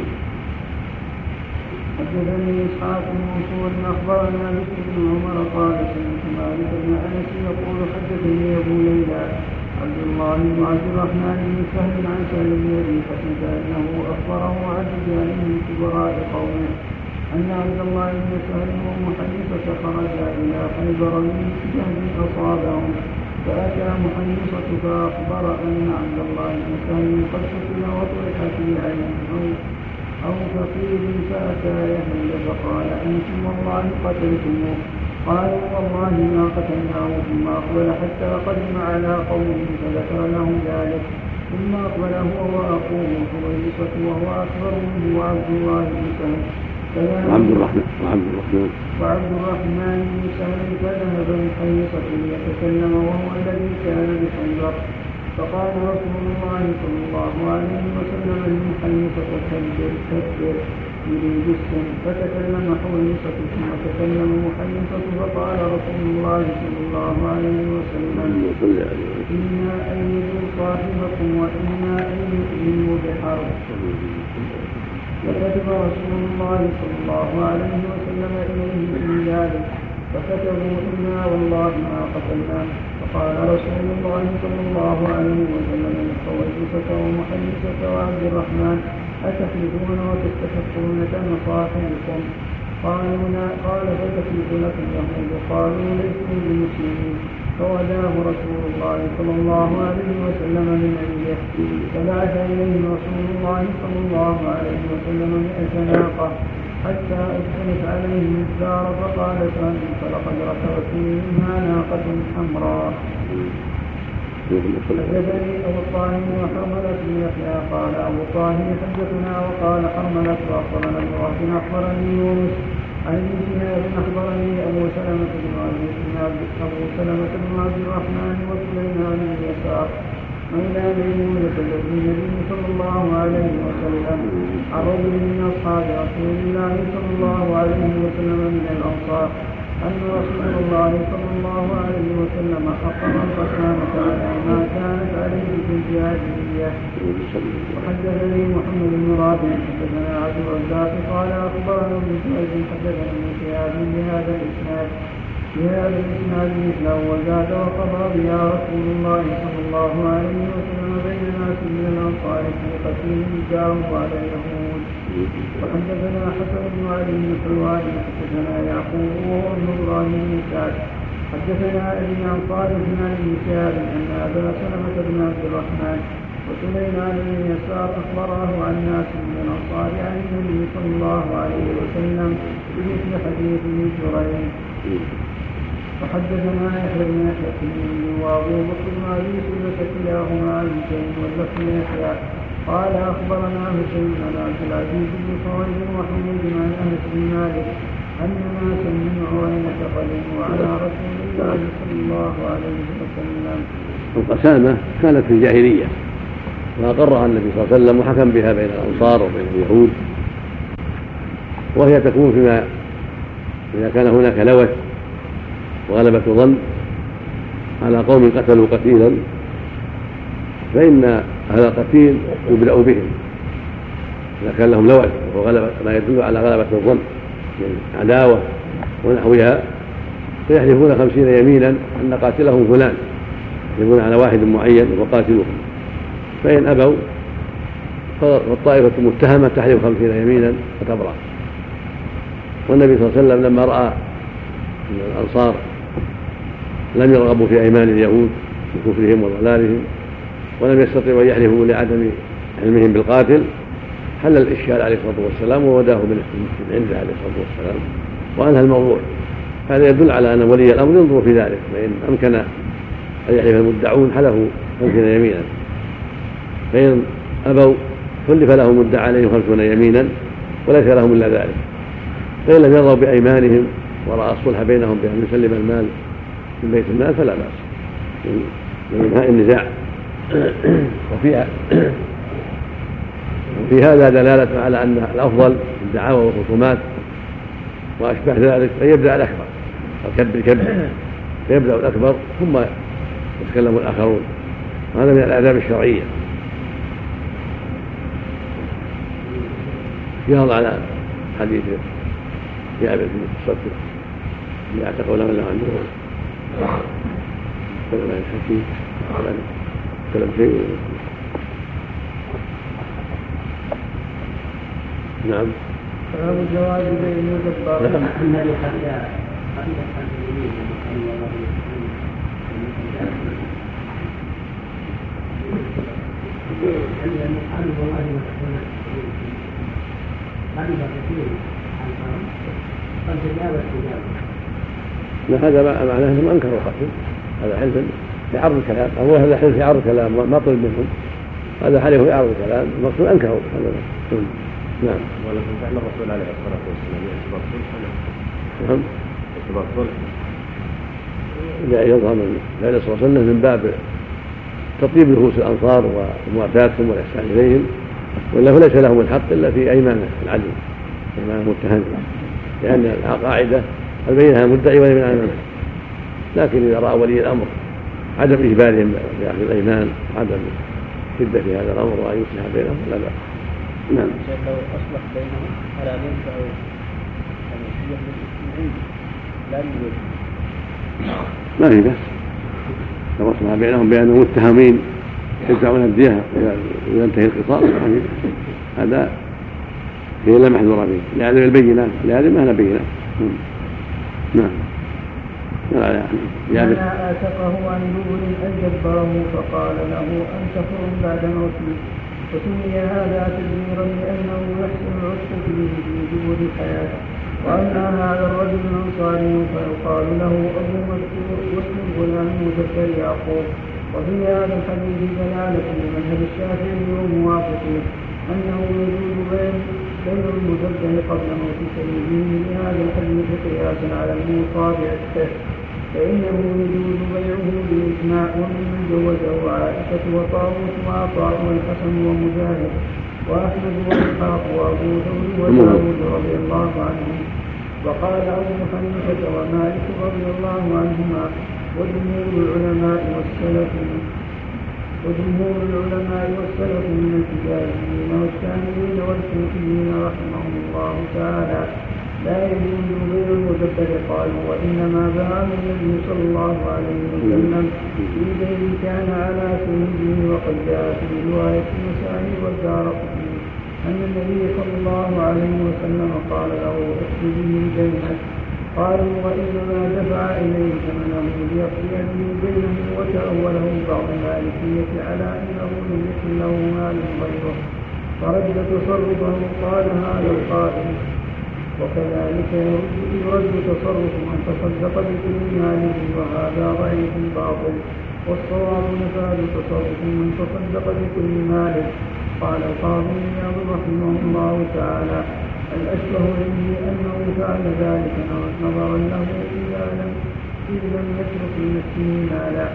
حدثني إسحاق بن منصور أخبرنا بشر بن عمر قال سمعت مالك بن أنس يقول حدثني أبو ليلى عبد الله بن عبد الرحمن بن سهل عن سهل بن أبي حكمة أنه أخبره عن رجال من كبراء قومه أن عبد الله بن سهل وأم حنيفة خرجا إلى خيبر من جهد أصابهم فأتى محنيفة فأخبر أن عبد الله بن سهل قد قتل وطرح في عين أو فقير فأتى يحيى فقال أنتم والله قتلتموه قالوا والله ما قتلناه ثم أقبل حتى قدم على قومه فذكر له ذلك ثم أقبل هو وأخوه حويصة وهو أكبر منه وعبد الله بن سهل وعبد الرحمن وعبد الرحمن وعبد الرحمن بن سهل فذهب محيصة ليتكلم وهو الذي كان بخيبر فقال رسول الله صلى الله عليه وسلم لمحيصة كبر كبر يريد السن فتكلم حويصة ثم تكلم محيصة فقال رسول الله صلى الله عليه وسلم إنا أن يدعو صاحبكم وإنا أن يؤمنوا بحرب. فكتب رسول الله صلى الله عليه وسلم إليه في ذلك فكتبوا إنا والله ما قتلناه. فقال رسول الله صلى الله عليه وسلم لحويصة ومحيصة وعبد الرحمن أتحلفون وتستحقون دم صاحبكم؟ قالوا لا. قال فتحلف لكم يهود قالوا ليسوا بمسلمين. فوداه رسول الله صلى الله عليه وسلم من أبيه فبعث إليه رسول الله صلى الله عليه وسلم مئة ناقة حتى أدخلت عليه الدار فقال سهل فلقد ركبتني منها ناقة حمراء. حدثني أبو الطاهر وحرملة بن يحيى قال أبو الطاهر حدثنا وقال حرملة وأخبرنا ابن وهب أخبرني يونس عن ابن شهاب أخبرني أبو سلمة بن أبو سلمة بن عبد الرحمن وسليمان بن يسار مولى ميمونة زوج النبي صلى الله عليه وسلم عن رجل من أصحاب رسول الله صلى الله عليه وسلم من الأنصار أن رسول الله صلى الله عليه وسلم حقق القسامة على ما كانت عليه في الجاهلية. وحدثني محمد بن رافع حدثنا عبد الرزاق قال أخبرنا ابن جريج حدثنا ابن شهاب بهذا الإسناد بهذا الإسناد مثله وزاد وقضى بها رسول الله صلى الله عليه وسلم بين ناس من الأنصار في قتلهم جاءوا على اليهود. وحدثنا حسن بن علي بن حلوان حدثنا يعقوب وهو ابن إبراهيم بن سعد حدثنا أبي عن صالح بن ابي شهاب أن أبا سلمة بن عبد الرحمن وسليمان بن يسار أخبراه عن ناس من الأنصار عن النبي صلى الله عليه وسلم بمثل حديث ابن جريج. وحدثنا يحيى بن يحيى وابو بكر بن ابي شيبة كلاهما عن شيء واللفظ يحيى قال أخبرنا هشيم بن عبد العزيز بن خويلد وحميد عن أنس بن مالك أن ناسا من عوينة قدموا على رسول الله صلى الله عليه وسلم. القسامة كانت في الجاهلية وأقرها النبي صلى الله عليه وسلم وحكم بها بين الأنصار وبين اليهود، وهي تكون فيما إذا كان هناك لوث وغلبة ظن على قوم قتلوا قتيلا، فإن هذا القتيل يبدأ بهم إذا كان لهم لوث وغلبة ما يدل على غلبة الظن من عداوة ونحوها، فيحلفون خمسين يمينا أن قاتلهم فلان، يحلفون على واحد معين وقاتلوهم، فإن أبوا فالطائفة المتهمة تحلف خمسين يمينا فتبرأ. والنبي صلى الله عليه وسلم لما رأى أن الأنصار لم يرغبوا في أيمان اليهود بكفرهم وضلالهم ولم يستطيعوا أن يحلفوا لعدم علمهم بالقاتل، حل الإشكال عليه الصلاة والسلام ووداه من عنده عليه الصلاة والسلام وأنهى الموضوع. هذا يدل على أن ولي الأمر ينظر في ذلك، فإن أمكن أن يحلف المدعون حلفوا خمسين يمينا، فإن أبوا كلف لهم مدعى عليهم خمسون يمينا وليس لهم إلا ذلك. فإن لم يرضوا بأيمانهم ورأى الصلح بينهم بأن يسلم المال من بيت المال فلا بأس من إنهاء النزاع. وفي وفي هذا دلالة على أن الأفضل الدعاوى والخصومات وأشبه ذلك أن يبدأ الأكبر الكبر كبر، فيبدأ الأكبر ثم يتكلم الآخرون، هذا من الآداب الشرعية. يهض على حديث جابر بن الصدق اللي اعتقوا له له عنده كلام الحكيم كلام شيء. نعم. باب الجواز بين الجبار. لا هذا معناه انهم انكروا القتل، هذا حلف في عرض الكلام، او هذا حلف في عرض الكلام ما طلب منهم، هذا حلف في عرض الكلام المقصود انكروا هذا. نعم. ولكن فعل الرسول عليه الصلاه والسلام يعتبر صلح. نعم. يعتبر صلح. لا يظهر من فعل الرسول صلى الله عليه وسلم من باب تطيب نفوس الانصار ومواساتهم والاحسان اليهم، ولا فليس لهم الحق الا في ايمان العدل ايمان المتهم، لان القاعده البينة على المدعي واليمين على المدعي. لكن اذا راى ولي الامر عدم اجبارهم باخذ الايمان وعدم شده في هذا الامر وان يصلح بينهم لا باس. نعم. لو اصلح بينهم فلا ينفع يعني لا في بأس لو أصلح بينهم بأنهم متهمين يدفعون الدية وينتهي القصاص، هذا هي لا محذور فيه لعدم البينات، لعدم ما لا بينات. نعم. يعني آتقه عن دبر أن جبره فقال له أنت حر بعد موته، وسمي هذا تدبيرا لأنه يحسن العتق به في دبر الحياة. وأما هذا الرجل الأنصاري فيقال له أبو مذكور واسم الغلام مذكر يعقوب. وفي هذا الحديث دلالة لمذهب الشافعي وموافقه أنه يجوز بين بين المذبح قبل موت سيده لهذا الحديث قياسا على الموصى بعتقه، فإنه يجوز بيعه بالإجماع، وممن جوزه عائشة وطاووس وعطاء والحسن ومجاهد وأحمد وإسحاق وأبو ثور وداود رضي الله عنهم. وقال أبو حنيفة ومالك رضي الله عنهما وجمهور العلماء والسلف وجمهور العلماء والسلف من الحجازيين والشاميين والكوفيين رحمهم الله تعالى لا يجوز بيع المذبح. قالوا وإنما باعه النبي صلى الله عليه وسلم في دين كان على سيده. وقد جاء في رواية النسائي والدارقطني أن النبي صلى الله عليه وسلم قال له اكتب به دينك. قالوا وإنما دفع إليه ثمنه ليقضي به دينه. وتأوله بعض المالكية على أنه لم يكن له مال غيره فرد تصرفه. قال هذا القائل وكذلك يرد تصرف من تصدق بكل ماله، وهذا ضعيف باطل، والصواب نفاذ تصرف من تصدق بكل ماله. قال القاضي عياض رحمه الله تعالى الأشبه عندي أنه فعل ذلك نظرا له إذا لم إذ لم يترك لنفسه مالا.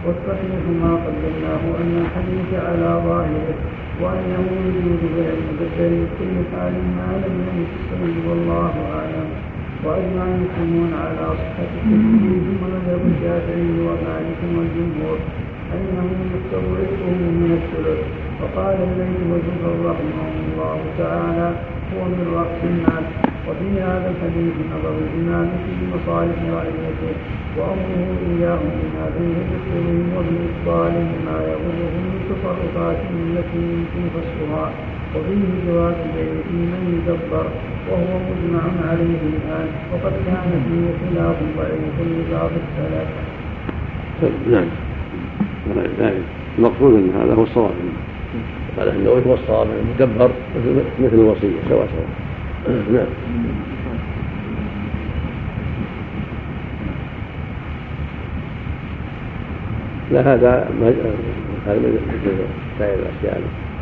والصحيح ما قدمناه أن الحديث على ظاهره وأنه يجوز غير المقدر بكل حال ما لم يمت السيد والله أعلم. وأجمع المسلمون على صحة التجويز ومذهب الشافعي ومالك والجمهور أنه يكتب رزقه من الثلث. وقال الليث وزهر رحمه الله تعالى هو من رأس الناس. وفي هذا الحديث نظر الإمام في مصالح رعيته وأمره إياهم بما فيه بخيرهم وبإبطالهم ما يغرهم من تصرفاتهم التي يمكن فسخها. وفيه جواز البيع في من يدبر وهو مجمع عليه الآن وقد كان فيه خلاف ضعيف لبعض السلف. نعم المقصود ان هذا هو الصواب قال انه هو الصواب المدبر مثل الوصيه سواء سواء. نعم لا هذا هذا مثل سائر الاشياء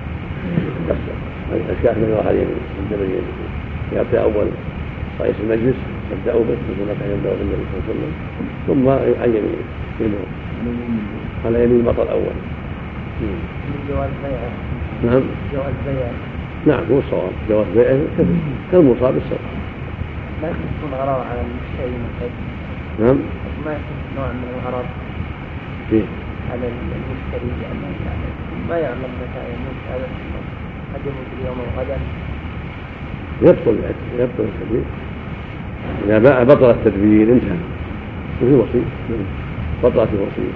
الاشياء من وراء اليمين عند اليمين يبدا اول رئيس المجلس يبدا به مثل ما كان يبدا بالنبي صلى الله عليه وسلم ثم عن يمينه على يمين البطل الاول. جواز بيع. نعم جواز بيع. نعم هو الصواب جواز بيع كالمصاب بالسبب. ما يكون غرار على المشتري المحتاج. نعم ما يكون نوع من الغرار فيه على المشتري لأنه ما يعلم متى يموت هذا قد يموت اليوم أو غدا. يبطل يبطل التدبير إذا باع بطل التدبير انتهى مثل الوصية بطلت الوصية.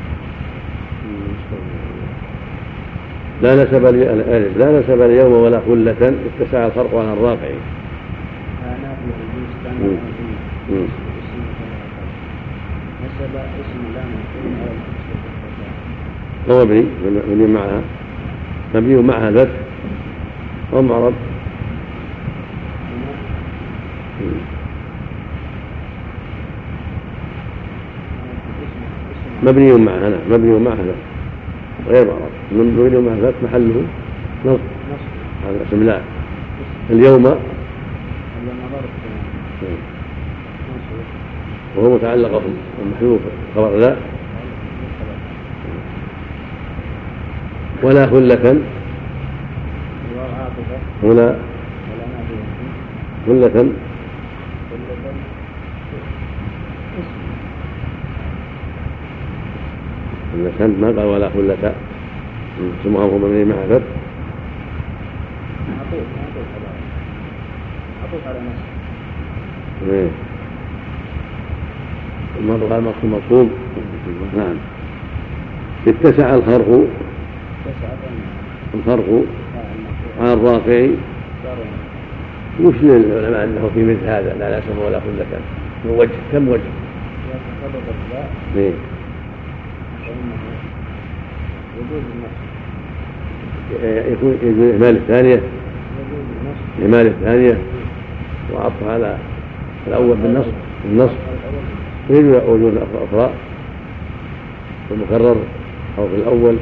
لا نسب لي لا نسب اليوم ولا خلة اتسع الخرق عن الراقع. نسب اسم لا مفعول على هو مبني مبني معها مبني معها ذات ومعرض مبني معها نعم مبني معها ذات غير معرض مبني معها ذات محله نصب هذا اسم لا اليوم وهو متعلق بالمحذوف خبر لا ولا خلة هنا خلة النسب ما قال ولا خلة ثم هو مبني مع فتح ايه المرء المقصود مطلوب. نعم اتسع الخرق الخرق على الراقع وش للعلماء انه في مثل هذا لا نسب ولا خلة من وجه كم وجه؟ ايه يكون الإهمال الثانية الإهمال الثانية وعطف على الأول بالنصب النصب يجوز وجود أخرى في المكرر أو في الأول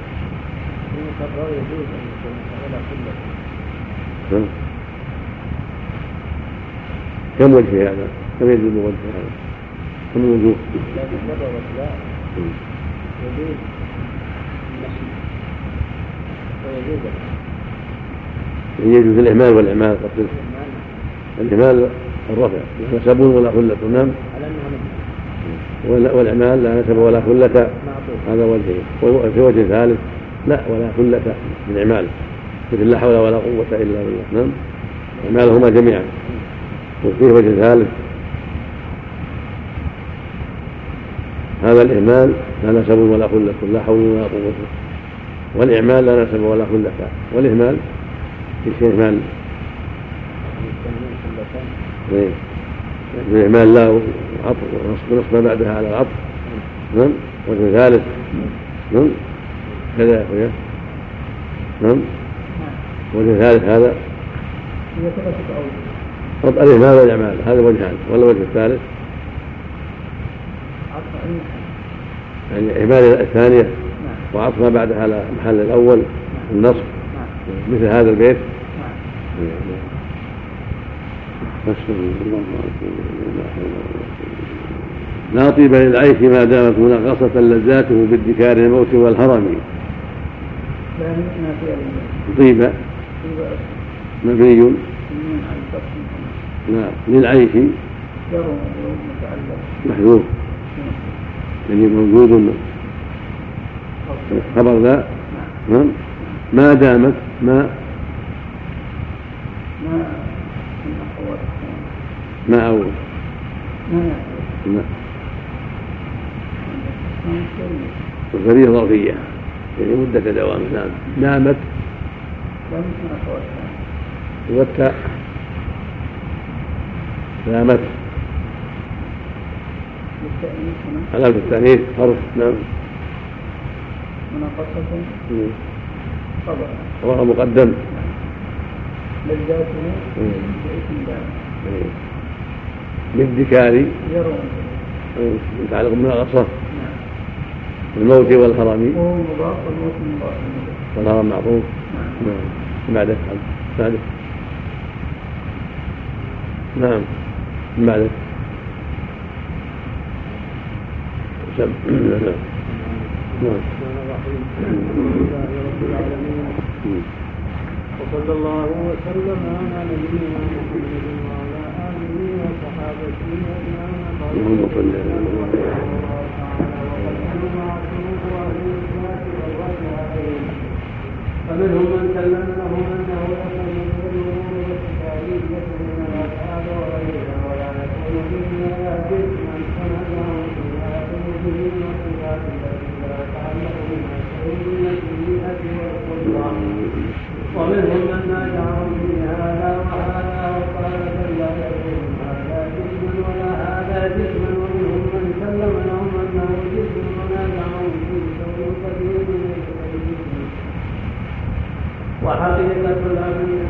كم وجه هذا؟ كم يجوز وجه هذا؟ كم الوجوه؟ يجوز الإهمال والإعمال قتل الإهمال الرفع لا نسب ولا خلة نعم والإعمال لا نسب ولا خلة هذا وجهه. في وجه ثالث لا ولا خلة بالإعمال مثل لا حول ولا قوة إلا بالله نعم إعمالهما جميعا. وفيه وجه ثالث هذا الإهمال لا نسب ولا خلة لا حول ولا قوة والإعمال لا نسب ولا خلة والإهمال في شيء إهمال الإهمال لا عطف ونصب ما بعدها على العطف نعم وجه ثالث نعم كذا يا أخويا نعم وجه ثالث هذا طب الإهمال والإعمال هذا وجهان ولا وجه الثالث يعني إهمال الثانية وعطف ما بعدها على محل الأول النصب مثل هذا البيت لا طيب للعيش ما دامت منغصة لذاته بادكار الموت والهرم. طيب مبني نعم للعيش محذوف يعني موجود خبر ذا ما دامت ما ما أول ما وفرية ظرفية يعني مدة دوام. نعم نامت والتاء نامت على التأنيث حرف. نعم مناقصة خبر خبر مقدم لذاته بالذكار متعلق بالمناقصة الموت والهرم والهرم معروف. نعم بعده بعده نعم بعده سب نعم. وصلى الله وسلم على نبينا محمد وعلى آله وصحابته فمنهم من كلم له أنه يخرج من الأمور التكاليفية من الأفعال وغيرها ولا يكون به يأتي من سنده فيها به والصفات التي لا يتعلق بها شيء من السيئة والقدرة. ومنهم من نازعهم في هذا وهذا وقال كلا يكون هذا جسما ولا هذا جسما. ومنهم من كلم لهم أنه جسم ونازعهم في كون كثير من الجسم وحقيقة الأمر